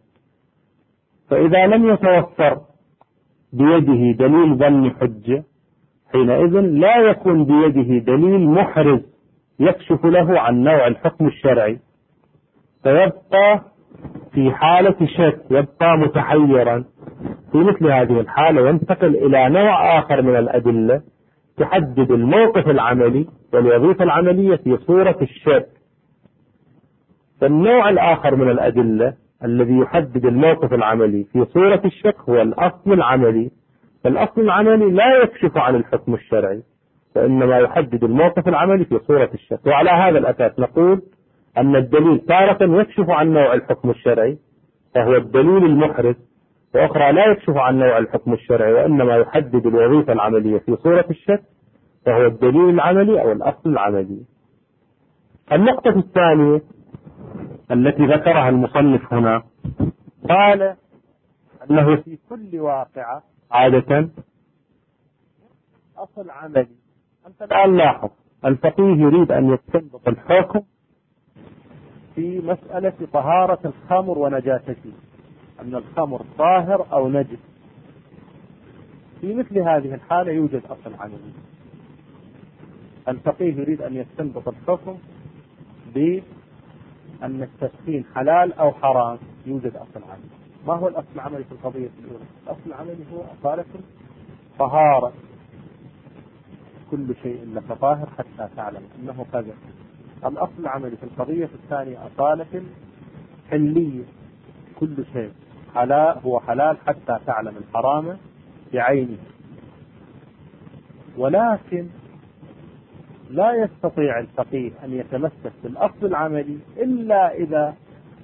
فإذا لم يتوفر بيده دليل ظني حجة حينئذ لا يكون بيده دليل محرز يكشف له عن نوع الحكم الشرعي، فيبقى في حالة شك، يبقى متحيرا. في مثل هذه الحالة ينتقل إلى نوع آخر من الأدلة تحدد الموقف العملي والوظيفة العملية في صورة الشك. فالنوع الآخر من الأدلة الذي يحدد الموقف العملي في صورة الشك هو الأصل العملي. فالأصل العملي لا يكشف عن الحكم الشرعي، فإنما يحدد الموقف العملي في صورة الشك. وعلى هذا الأساس نقول أن الدليل تارة يكشف عن نوع الحكم الشرعي فهو الدليل المحرز، وأخرى لا يكشف عن نوع الحكم الشرعي وإنما يحدد الوظيفة العملية في صورة الشك فهو الدليل العملي أو الأصل العملي. النقطة الثانية التي ذكرها المصنف هنا قال أنه في كل واقعة عادة أصل عملي. أنت الآن لاحظ الفقيه يريد أن يستنبط الحكم في مسألة طهارة الخمر ونجاسته، أن الخمر طاهر أو نجس. في مثل هذه الحالة يوجد أصل عملي. الفقيه يريد أن يستنبط الحكم بأن التسخين حلال أو حرام، يوجد أصل عملي. ما هو الأصل العملي في القضية الأولى؟ الأصل العملي هو أصالة طهارة، كل شيء لك طاهر حتى تعلم أنه كذا. الأصل العملي في القضية الثانية أصالة حلية، كل شيء حلال هو حلال حتى تعلم الحرام بعينه. ولكن لا يستطيع الفقيه أن يتمسك بالأصل العملي إلا إذا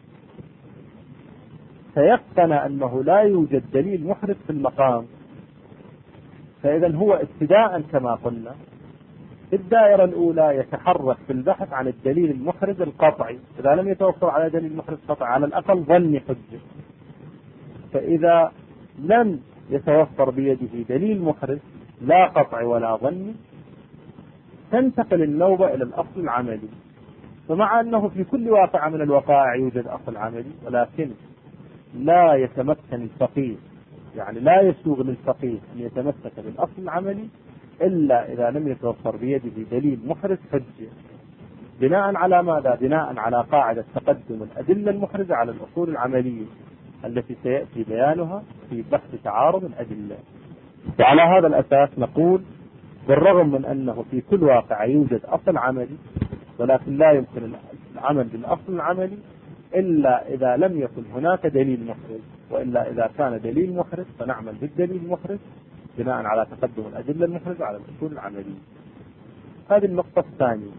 تيقن أنه لا يوجد دليل محرز في المقام. فإذا هو ابتداء كما قلنا في الدائرة الأولى يتحرك في البحث عن الدليل المحرز القطعي، إذا لم يتوفر على دليل محرز قطعي على الأقل ظني حجة. فإذا لم يتوفر بيده دليل محرز لا قطعي ولا ظني تنتقل النوبة إلى الأصل العملي. فمع أنه في كل واقع من الوقائع يوجد أصل عملي، ولكن لا يتمكن الفقيه، يعني لا يسوغ للفقيه أن يتمسك بالأصل العملي إلا إذا لم يتوفر بيده دليل محرز حجة. بناء على ماذا؟ بناء على قاعدة تقدم الأدلة المحرزة على الأصول العملية التي سيأتي بيانها في بحث تعارض الأدلة. وعلى هذا الأساس نقول بالرغم من أنه في كل واقع يوجد أصل عملي، ولكن لا يمكن العمل بالأصل العملي إلا إذا لم يكن هناك دليل محرز، وإلا إذا كان دليل محرز فنعمل بالدليل المحرز بناء على تقدم الأدلة المحرزة على الأصول العملية. هذه النقطة الثانية.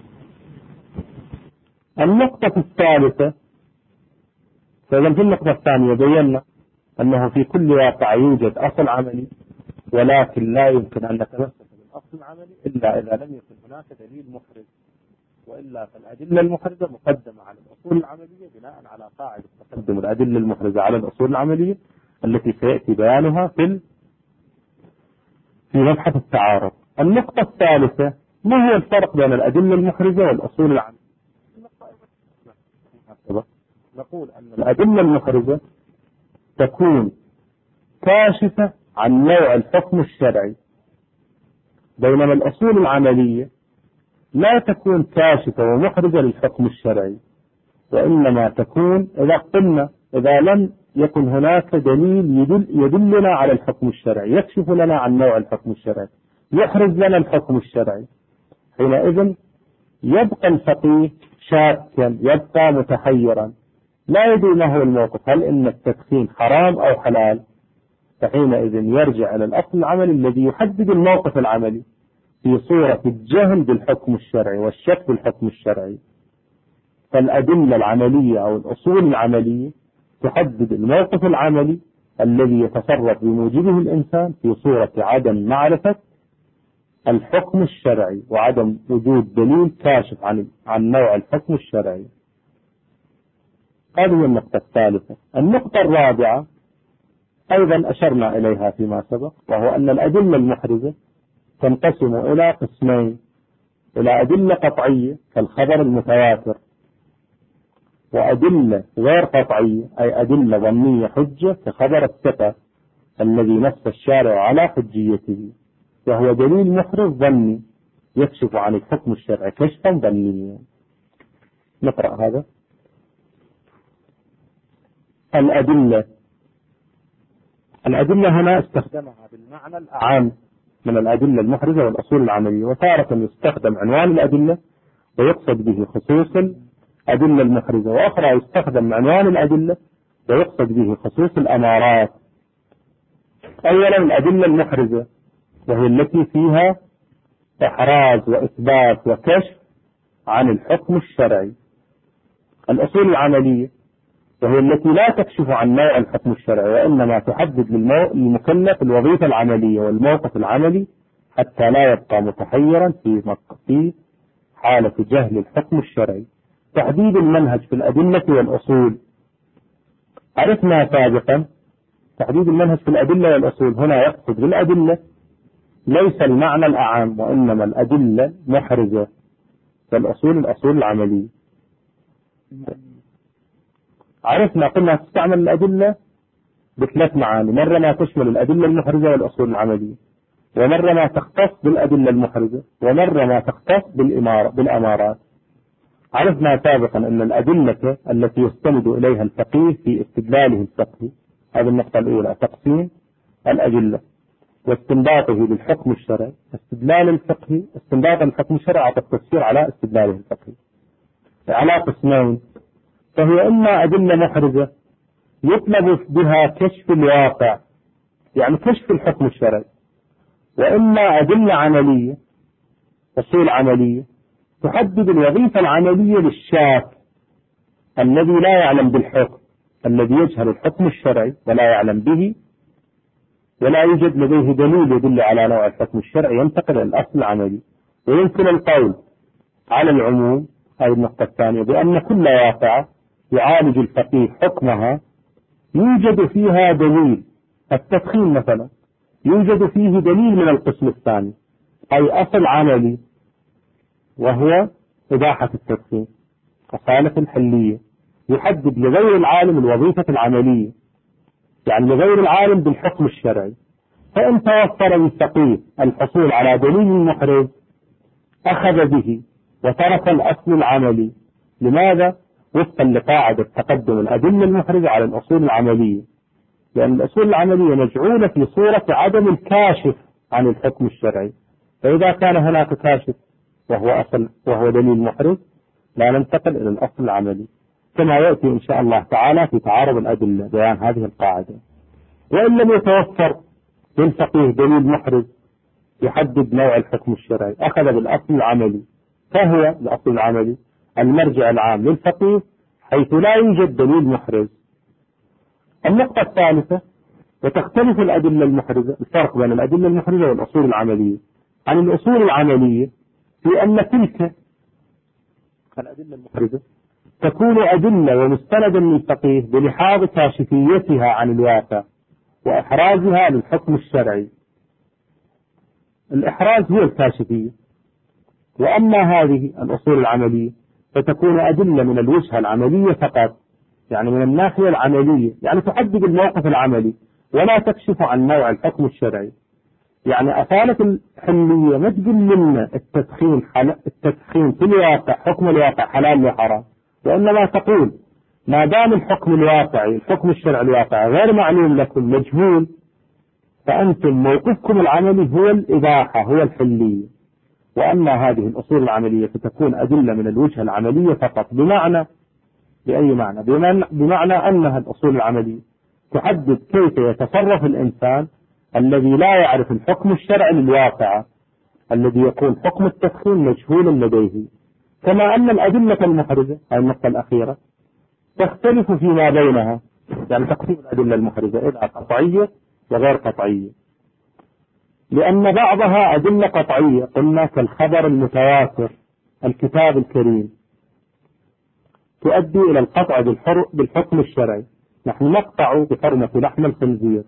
النقطة الثالثة، فإذا في النقطة الثانية بينا أنه في كل واقع يوجد أصل عملي، ولكن لا يمكن أن نتمسك بالأصل العملي إلا إذا لم يكن هناك دليل محرز، وإلا فالأدلة المحرزة مقدمة على الأصول العملية بناء على قاعدة تقدم الأدلة المحرزة على الأصول العملية التي سيأتي بيانها في في مبحث التعارض. النقطة الثالثة، ما هو الفرق بين الأدلة المحرزة والأصول العملية؟ نقول أن الأدلة المحرزة تكون كاشفة عن نوع الحكم الشرعي، بينما الأصول العملية لا تكون كاشفة ومحرزة للحكم الشرعي، وإنما تكون إذا قلنا إذا لم يكن هناك دليل يدل يدلنا على الحكم الشرعي، يكشف لنا عن نوع الحكم الشرعي، يحرز لنا الحكم الشرعي، حينئذ يبقى الفقيه شاكا، يبقى متحيرا، لا يدري ما هو الموقف، هل إن التدخين حرام أو حلال؟ فحينئذ يرجع إلى الأصل العملي الذي يحدد الموقف العملي في صورة الجهل بالحكم الشرعي والشك بالحكم الشرعي. فالأدلة العملية أو الأصول العملية تحدد الموقف العملي الذي يتصرف بموجبه الإنسان في صورة عدم معرفة الحكم الشرعي وعدم وجود دليل كاشف عن عن نوع الحكم الشرعي. هذه النقطة الثالثة. النقطة الرابعة أيضا أشرنا إليها فيما سبق، وهو أن الأدلة المحرزة تنقسم إلى قسمين، إلى أدلة قطعية كالخبر المتواتر، وأدلة غير قطعية أي أدلة ظنية حجة كخبر الثقة الذي نص الشارع على حجيته، وهو دليل محرز ظني يكشف عن الحكم الشرعي كشفا ظنيا. نقرأ هذا. الأدلة الأدلة هنا استخدمها بالمعنى الأعم من الأدلة المحرزة والأصول العملية، وتارة يستخدم عنوان الأدلة ويقصد به خصوص الأدلة المحرزة، وأخرى يستخدم عنوان الأدلة ويقصد به خصوص الأمارات. أولا الأدلة المحرزة وهي التي فيها إحراز وإثبات وكشف عن الحكم الشرعي. الأصول العملية وهي التي لا تكشف عن نوع الحكم الشرعي، وإنما تحدد للمكلف الوظيفة العملية والموقف العملي حتى لا يبقى متحيرا في في حالة جهل الحكم الشرعي. تحديد المنهج في الأدلة والأصول. عرفنا سابقا تحديد المنهج في الأدلة والأصول هنا يقصد بالأدلة ليس المعنى الأعام، وإنما الأدلة محرزة، والأصول الأصول العملية. عرفنا قلنا تستعمل الأدلة بثلاث معاني، مرة ما تشمل الأدلة المحرزة والأصول العملية، ومرة ما تختص بالأدلة المحرزة، ومرة ما تختص بالأمارات. عرفنا سابقا أن الأدلة التي يستند إليها الفقيه في استدلاله الفقهي، هذه النقطة الأولى، تقسيم الأدلة واستنباطه للحكم الشرعي. استدلال الفقهي استنباط الحكم الشرعي على التفسير على استدلاله الفقهي على قسمين، فهي إما أدلة محرزة يطلب بها كشف الواقع يعني كشف الحكم الشرعي، وإما أدلة عملية أصول عملية تحدد الوظيفة العملية للشاك الذي لا يعلم بالحكم، الذي يجهل الحكم الشرعي ولا يعلم به ولا يوجد لديه دليل يدل على نوع الحكم الشرعي، ينتقل إلى الأصل العملي. ويمكن القول على العموم، هذه النقطة الثانية، بأن كل واقع يعالج الفقيه حكمها يوجد فيها دليل. التدخين مثلا يوجد فيه دليل من القسم الثاني أي أصل عملي، وهو إباحة التدخين كصالة الحلية، يحدد لغير العالم الوظيفة العملية، يعني لغير العالم بالحكم الشرعي. فإن توفر للفقيه الحصول على دليل محرز أخذ به وترك الأصل العملي. لماذا؟ وفقا لقاعدة تقدم الأدلة المحرزة على الأصول العملية، لأن الأصول العملية مجعولة في صورة عدم الكاشف عن الحكم الشرعي، فإذا كان هناك كاشف وهو أصل وهو دليل محرز لا ننتقل إلى الأصل العملي، كما يأتي إن شاء الله تعالى في تعارض الأدلة بيان هذه القاعدة. وإن لم يتوفر للفقيه دليل محرز يحدد نوع الحكم الشرعي، أخذ بالأصل العملي، فهو الأصل العملي المرجع العام للفقيه حيث لا يوجد دليل محرز. النقطة الثالثة: وتختلف الأدلة المحرزة، الفرق بين الأدلة المحرزة والأصول العملية عن الأصول العملية في أن تلك الأدلة المحرزة تكون أدلة ومستندا للفقيه بلحاظ كاشفيتها عن الواقع وإحرازها للحكم الشرعي. الإحراز هو الكاشفية. وأما هذه الأصول العملية فتكون أدلة من الوجهة العملية فقط، يعني من الناحية العملية، يعني تحدد الموقف العملي ولا تكشف عن نوع الحكم الشرعي. يعني أصالة الحلية ما تقول لنا التدخين حل... التدخين في الواقع حكم الواقع حلال وحرام، وإنما تقول ما دام الحكم الواقعي الحكم الشرعي الواقعي غير معلوم لكم مجهول، فأنتم موقفكم العملي هو الإباحة، هو الحلية. وأما هذه الأصول العملية فتكون أدلة من الوجهة العملية فقط. بمعنى بأي معنى؟ بمعنى, بمعنى أنها الأصول العملية تحدد كيف يتصرف الإنسان الذي لا يعرف الحكم الشرعي للواقع، الذي يكون حكم التدخين مجهولا لديه. كما أن الأدلة المحرزة، هذه النقطة الأخيرة، تختلف فيما بينها، يعني تقسيم الأدلة المحرزة إلى قطعية وغير قطعية، لأن بعضها أدلة قطعية قلنا كالخبر المتواتر، الكتاب الكريم، تؤدي إلى القطع بالحكم الشرعي. نحن نقطع بحرمة لحم الخنزير.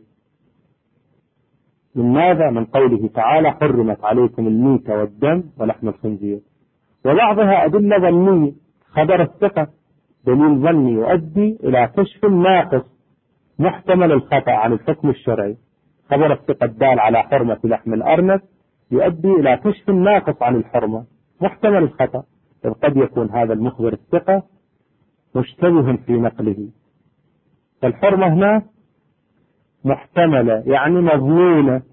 من ماذا؟ من قوله تعالى حرمت عليكم الميتة والدم ولحم الخنزير. وبعضها أدلة ظنية، خبر الثقة، دليل ظني يؤدي إلى كشف ناقص محتمل الخطأ عن الحكم الشرعي. خبر الثقة الدال على حرمة لحم الأرنب يؤدي إلى كشف ناقص عن الحرمة محتمل الخطأ، إذ قد يكون هذا المخبر الثقة مشتبه في نقله، فالحرمة هنا محتملة يعني مظنونة.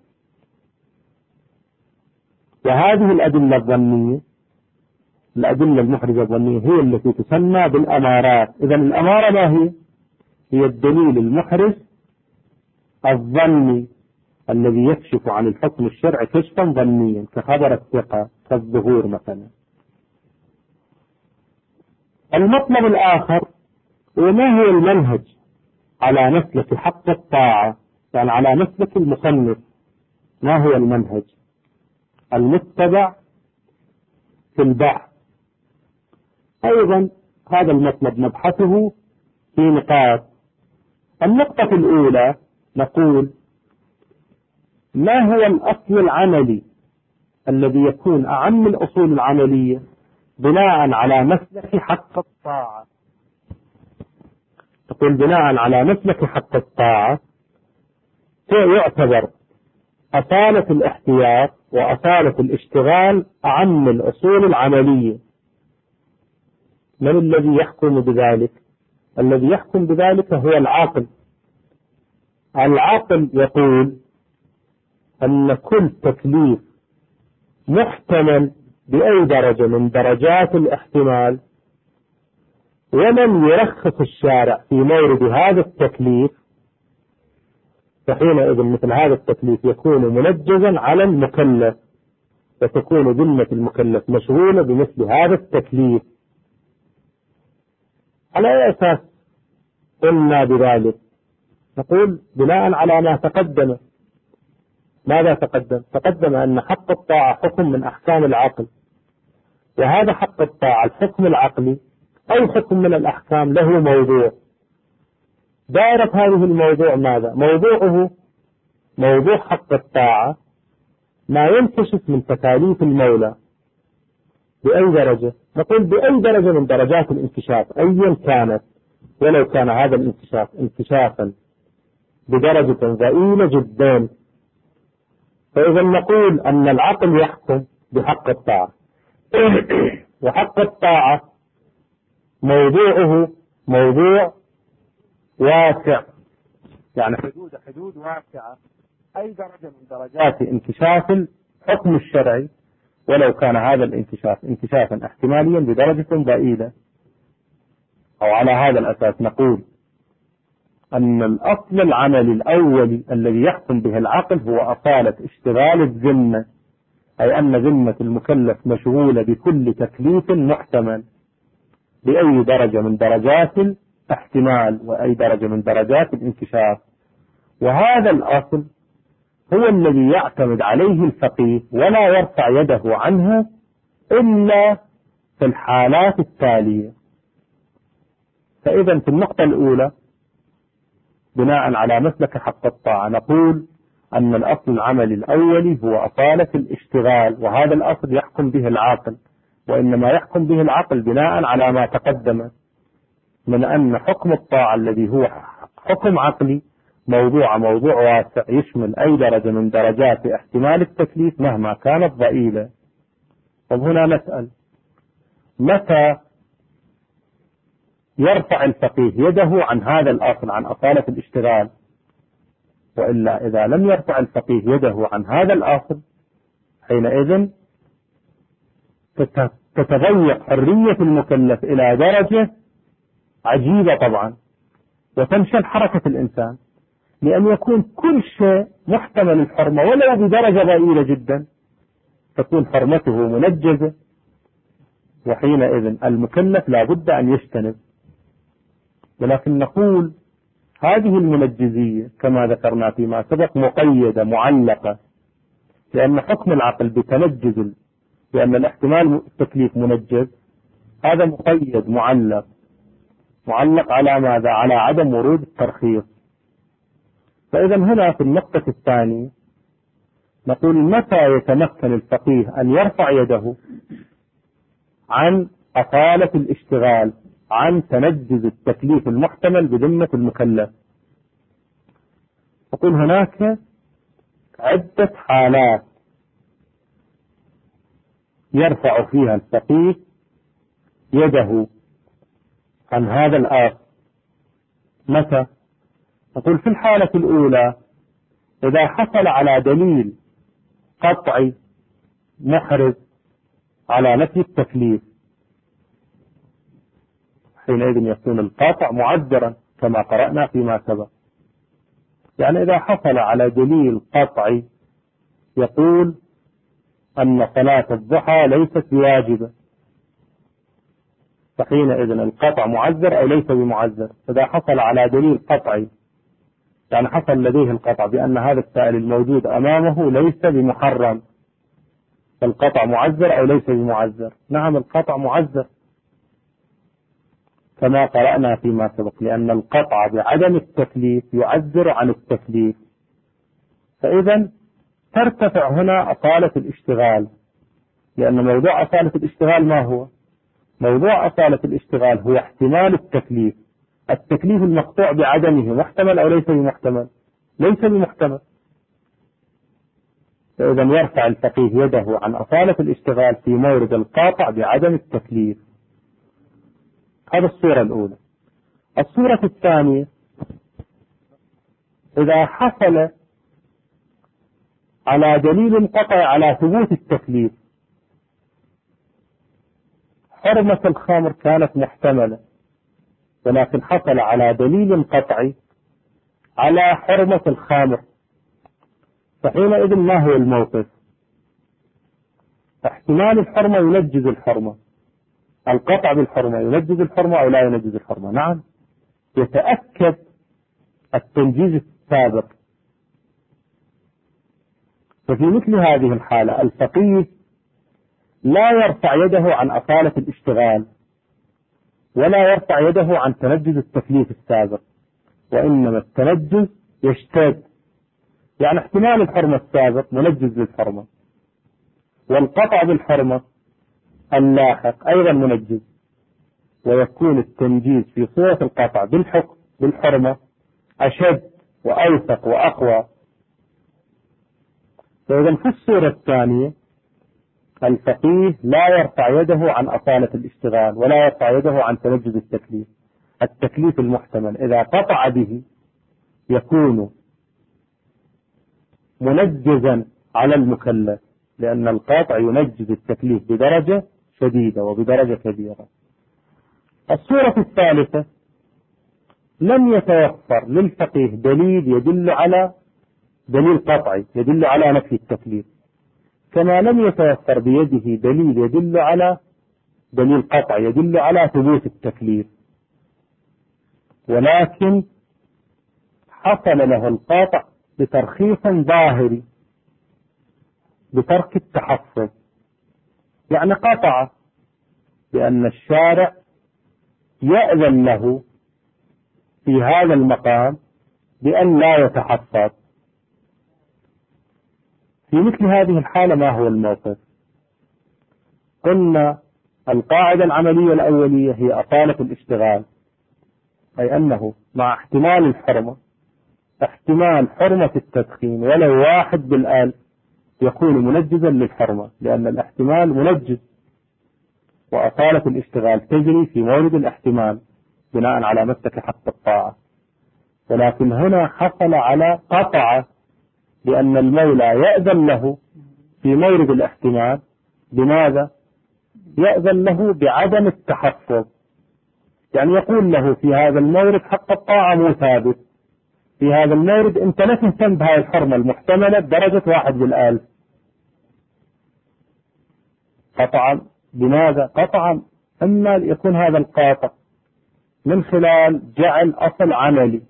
وهذه الأدلة الظنية، الأدلة المحرزة الظنية، هي التي تسمى بالأمارات. إذا الأمارة ما هي؟ هي الدليل المحرز الظني الذي يكشف عن الحكم الشرعي كشفا ظنيا، كخبر الثقة، كالظهور مثلا. المطلب الآخر وما هو المنهج على مسلك حق الطاعة، يعني على مسلك المصنف، ما هو المنهج المتبع في البحث؟ أيضا هذا المطلب نبحثه في نقاط. النقطة الأولى نقول ما هو الأصل العملي الذي يكون أعم الأصول العملية بناء على مسلك حق الطاعة. تقول بناء على مسلك حق الطاعة يعتبر أصالة الاحتياط وأصالة الاشتغال أعم الأصول العملية. من الذي يحكم بذلك؟ الذي يحكم بذلك هو العاقل. العاقل يقول أن كل تكليف محتمل بأي درجة من درجات الاحتمال، ولم يرخص الشارع في مورد هذا التكليف، فحينئذ مثل هذا التكليف يكون منجزا على المكلف، وتكون ذمة المكلف مشغولة بمثل هذا التكليف. على أي أساس قلنا بذلك؟ نقول بناء على ما تقدم. ماذا تقدم؟ تقدم أن حق الطاعة حكم من أحكام العقل، وهذا حق الطاعة الحكم العقلي أي حكم من الأحكام له موضوع. دائرة هذه الموضوع ماذا؟ موضوعه موضوع حق الطاعة ما ينكشف من تكاليف المولى بأي درجة؟ نقول بأي درجة من درجات الانكشاف أيا كانت، ولو كان هذا الانكشاف انكشافا بدرجة ضئيلة جدا. فإذا نقول أن العقل يحكم بحق الطاعة، وحق الطاعة موضوعه موضوع واسع، يعني حدود حدود واسعة، أي درجة من درجات انكشاف الحكم الشرعي ولو كان هذا الانكشاف انكشافا احتماليا بدرجة ضئيلة. أو على هذا الأساس نقول أن الأصل العملي الأولي الذي يحكم به العقل هو أصالة اشتغال الذمة، أي أن ذمة المكلف مشغولة بكل تكليف محتمل بأي درجة من درجات الاحتمال وأي درجة من درجات الانكشاف. وهذا الأصل هو الذي يعتمد عليه الفقيه ولا يرفع يده عنه إلا في الحالات التالية. فإذا في النقطة الأولى بناء على مسلك حق الطاعة نقول أن الأصل العملي الأولي هو أصالة الاشتغال، وهذا الأصل يحكم به العاقل، وإنما يحكم به العقل بناء على ما تقدم من أن حكم الطاعة الذي هو حكم عقلي موضوع موضوع واسع يشمل أي درجة من درجات احتمال التكليف مهما كانت ضئيلة. طب هنا نسأل متى يرفع الفقيه يده عن هذا الأصل عن أصالة الاشتغال؟ وإلا إذا لم يرفع الفقيه يده عن هذا الأصل حينئذ تتضيق حرية المكلف إلى درجة عجيبة طبعا، وتنشل حركة الإنسان، لأن يكون كل شيء محتمل الحرمة ولو بدرجة ضئيلة جدا تكون حرمته منجزة، وحينئذ المكلف لا بد أن يجتنب. ولكن نقول هذه المنجزية كما ذكرنا فيما سبق مقيدة معلقة، لأن حكم العقل بتنجز، لأن الاحتمال التكليف منجز، هذا مقيد معلق معلق على ماذا؟ على عدم ورود الترخيص. فإذا هنا في النقطة الثانية نقول متى يتمكن الفقيه أن يرفع يده عن أصالة الاشتغال عن تنجز التكليف المحتمل بذمة المكلف؟ نقول هناك عدة حالات يرفع فيها الفقيه يده عن هذا الآخر. متى؟ نقول في الحالة الأولى إذا حصل على دليل قطعي محرز على نفي التكليف، حينئذ يكون القاطع معذرا كما قرأنا فيما سبق. يعني إذا حصل على دليل قطعي يقول أن صلاة الضحى ليست بواجبة، فحينئذ القطع معذر أو ليس بمعذر. إذا حصل على دليل قطعي يعني حصل لديه القطع بأن هذا السائل الموجود أمامه ليس بمحرم، فالقطع معذر أو ليس بمعذر؟ نعم القطع معذر كما قرأنا فيما سبق، لأن القطع بعدم التكليف يعذر عن التكليف. فإذا ترتفع هنا أصالة الاشتغال، لأن موضوع أصالة الاشتغال ما هو؟ موضوع أصالة الاشتغال هو احتمال التكليف. التكليف المقطوع بعدمه محتمل أو ليس بمحتمل؟ ليس بمحتمل. فإذا يرفع الفقيه يده عن أصالة الاشتغال في مورد القاطع بعدم التكليف. هذا الصورة الأولى. الصورة الثانية إذا حصل على دليل قطعي على ثبوت التكليف، حرمة الخمر كانت محتملة ولكن حصل على دليل قطعي على حرمة الخمر، فحينئذ ما هو الموقف؟ احتمال الحرمة ينجز الحرمة، القطع بالحرمة ينجز الحرمة أو لا ينجز الحرمة؟ نعم يتأكد التنجيز السابق. ففي مثل هذه الحالة الفقيه لا يرفع يده عن أصالة الاشتغال ولا يرفع يده عن تنجز التكليف السابق، وإنما التنجز يشتد، يعني احتمال الحرمة السابق منجز للحرمة، والقطع بالحرمة اللاحق أيضا منجز، ويكون التنجيز في صورة القطع بالحكم بالحرمة أشد وأوثق وأقوى. فإذا في الصورة الثانية الفقيه لا يرفع يده عن أصالة الاشتغال ولا يرفع يده عن تنجز التكليف. التكليف المحتمل إذا قطع به يكون منجزا على المكلف، لأن القاطع ينجز التكليف بدرجة شديدة وبدرجة كبيرة. الصورة الثالثة لم يتوفر للفقيه دليل يدل على دليل قطعي يدل على نفي التكليف، كما لم يتوفر بيده دليل يدل على دليل قطعي يدل على ثبوت التكليف، ولكن حصل له القاطع بترخيص ظاهري بترك التحفظ، يعني قطع بأن الشارع يأذن له في هذا المقام بأن لا يتحفظ. في مثل هذه الحالة ما هو الموقف؟ قلنا القاعدة العملية الأولية هي أصالة الاشتغال، أي أنه مع احتمال الحرمة احتمال حرمة التدخين ولو واحد بالآل يكون منجزا للحرمة، لأن الاحتمال منجز، وأصالة الاشتغال تجري في مورد الاحتمال بناء على مسلك حق الطاعة. ولكن هنا حصل على قطع بأن المولى يأذن له في مورد الاحتمال. بماذا؟ يأذن له بعدم التحفظ، يعني يقول له في هذا المورد حق الطاعة مو ثابت، في هذا المورد انت لا تهتم بهاي الحرمة المحتملة بدرجة واحد بالآلف. قطعا بماذا؟ قطعا اما يكون هذا القاطع من خلال جعل اصل عملي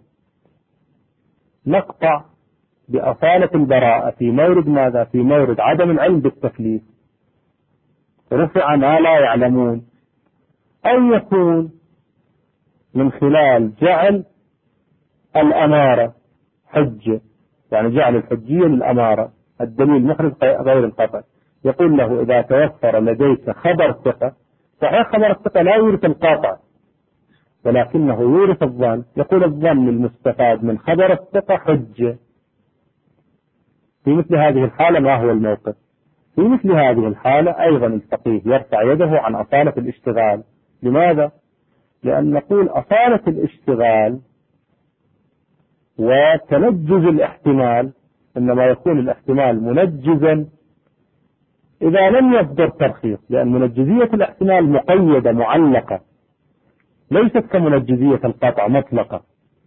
نقطع بأصالة البراءة في مورد ماذا؟ في مورد عدم العلم بالتكليف، رفع ما لا يعلمون، أو يكون من خلال جعل الأمارة حجة، يعني جعل الحجية للأمارة الدليل محرز غير القطع. يقول له إذا توفر لديك خبر ثقة، صحيح خبر الثقة لا يورث القاطع ولكنه يورث الظن، يقول الظن المستفاد من خبر الثقة حجة. في مثل هذه الحالة ما هو الموقف؟ في مثل هذه الحالة أيضا الفقيه يرفع يده عن أصالة الاشتغال. لماذا؟ لأن نقول أصالة الاشتغال وتنجز الاحتمال إنما يكون الاحتمال منجزا إذا لم يصدر ترخيص، لأن منجزية الاحتمال مقيدة معلقة ليست كمنجزية القطع مطلقة،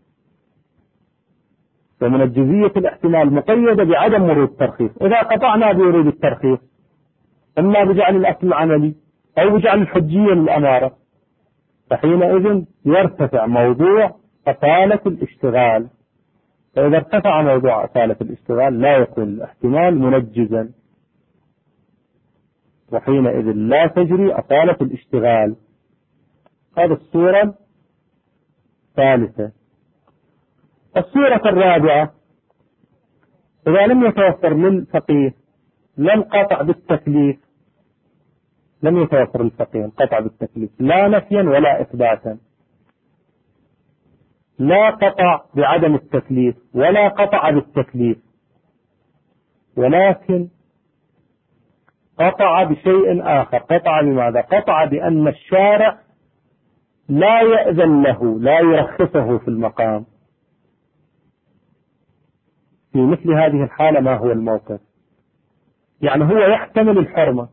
ومنجزية الاحتمال مقيدة بعدم ورود الترخيص. إذا قطعنا بورود الترخيص إما بجعل الأصل العملي أو بجعل الحجية للأمارة، فحينئذ يرتفع موضوع أصالة الاشتغال. فإذا ارتفع موضوع أصالة الاشتغال لا يكون الاحتمال منجزا، وحينئذ لا تجري أصالة الاشتغال. هذه الصورة الثالثة. الصورة الرابعة إذا لم يتوفر للفقيه لا القطع بالتكليف، لم يتوفر للفقيه القطع بالتكليف لا نفيا ولا إثباتا، لا قطع بعدم التكليف ولا قطع بالتكليف، ولكن قطع بشيء آخر. قطع بماذا؟ قطع بأن الشارع لا يأذن له، لا يرخصه في المقام. في مثل هذه الحالة ما هو الموقف؟ يعني هو يحتمل الحرمة،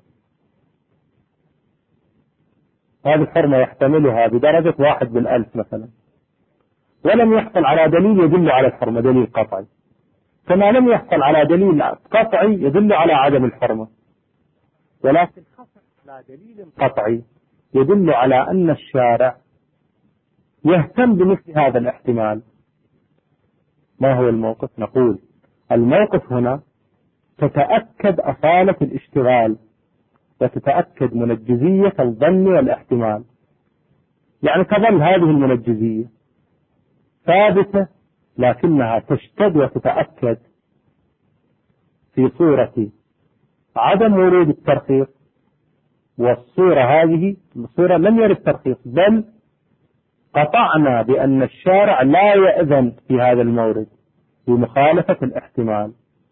هذه الحرمة يحتملها بدرجة واحد بالألف مثلا، ولم يحصل على دليل يدل على الحرمة دليل قطعي، كما لم يحصل على دليل قطعي يدل على عدم الحرمة، ولكن حصل على دليل قطعي يدل على أن الشارع يهتم بمثل هذا الاحتمال. ما هو الموقف؟ نقول الموقف هنا تتأكد أصالة الاشتغال وتتأكد منجزية الظن والاحتمال، يعني تظل هذه المنجزية ثابتة لكنها تشتد وتتأكد في صورة عدم ورود الترخيص، والصورة هذه الصورة لم يرد ترخيص بل قطعنا بأن الشارع لا يأذن في هذا المورد بمخالفة الاحتمال.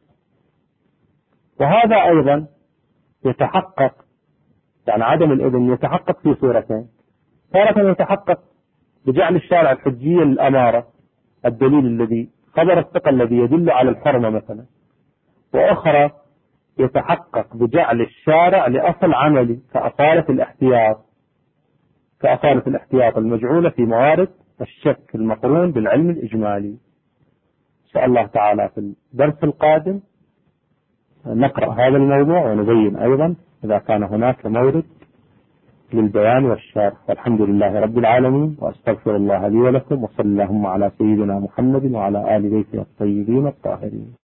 وهذا أيضا يتحقق، يعني عدم الإذن يتحقق في صورتين: تارة يتحقق بجعل الشارع الحجية للأمارة الدليل الذي خبر الثقة الذي يدل على الحرمة مثلا، وأخرى يتحقق بجعل الشارع لأصل عملي كأصالة الاحتياط كأصالة الاحتياط المجعولة في موارد الشك المقرون بالعلم الإجمالي. إن شاء الله تعالى في الدرس القادم نقرأ هذا الموضوع ونبين أيضا إذا كان هناك مورد للبيان والشرح. والحمد لله رب العالمين، وأستغفر الله لي ولكم، وصلى اللهم على سيدنا محمد وعلى آل بيته الطيبين الطاهرين.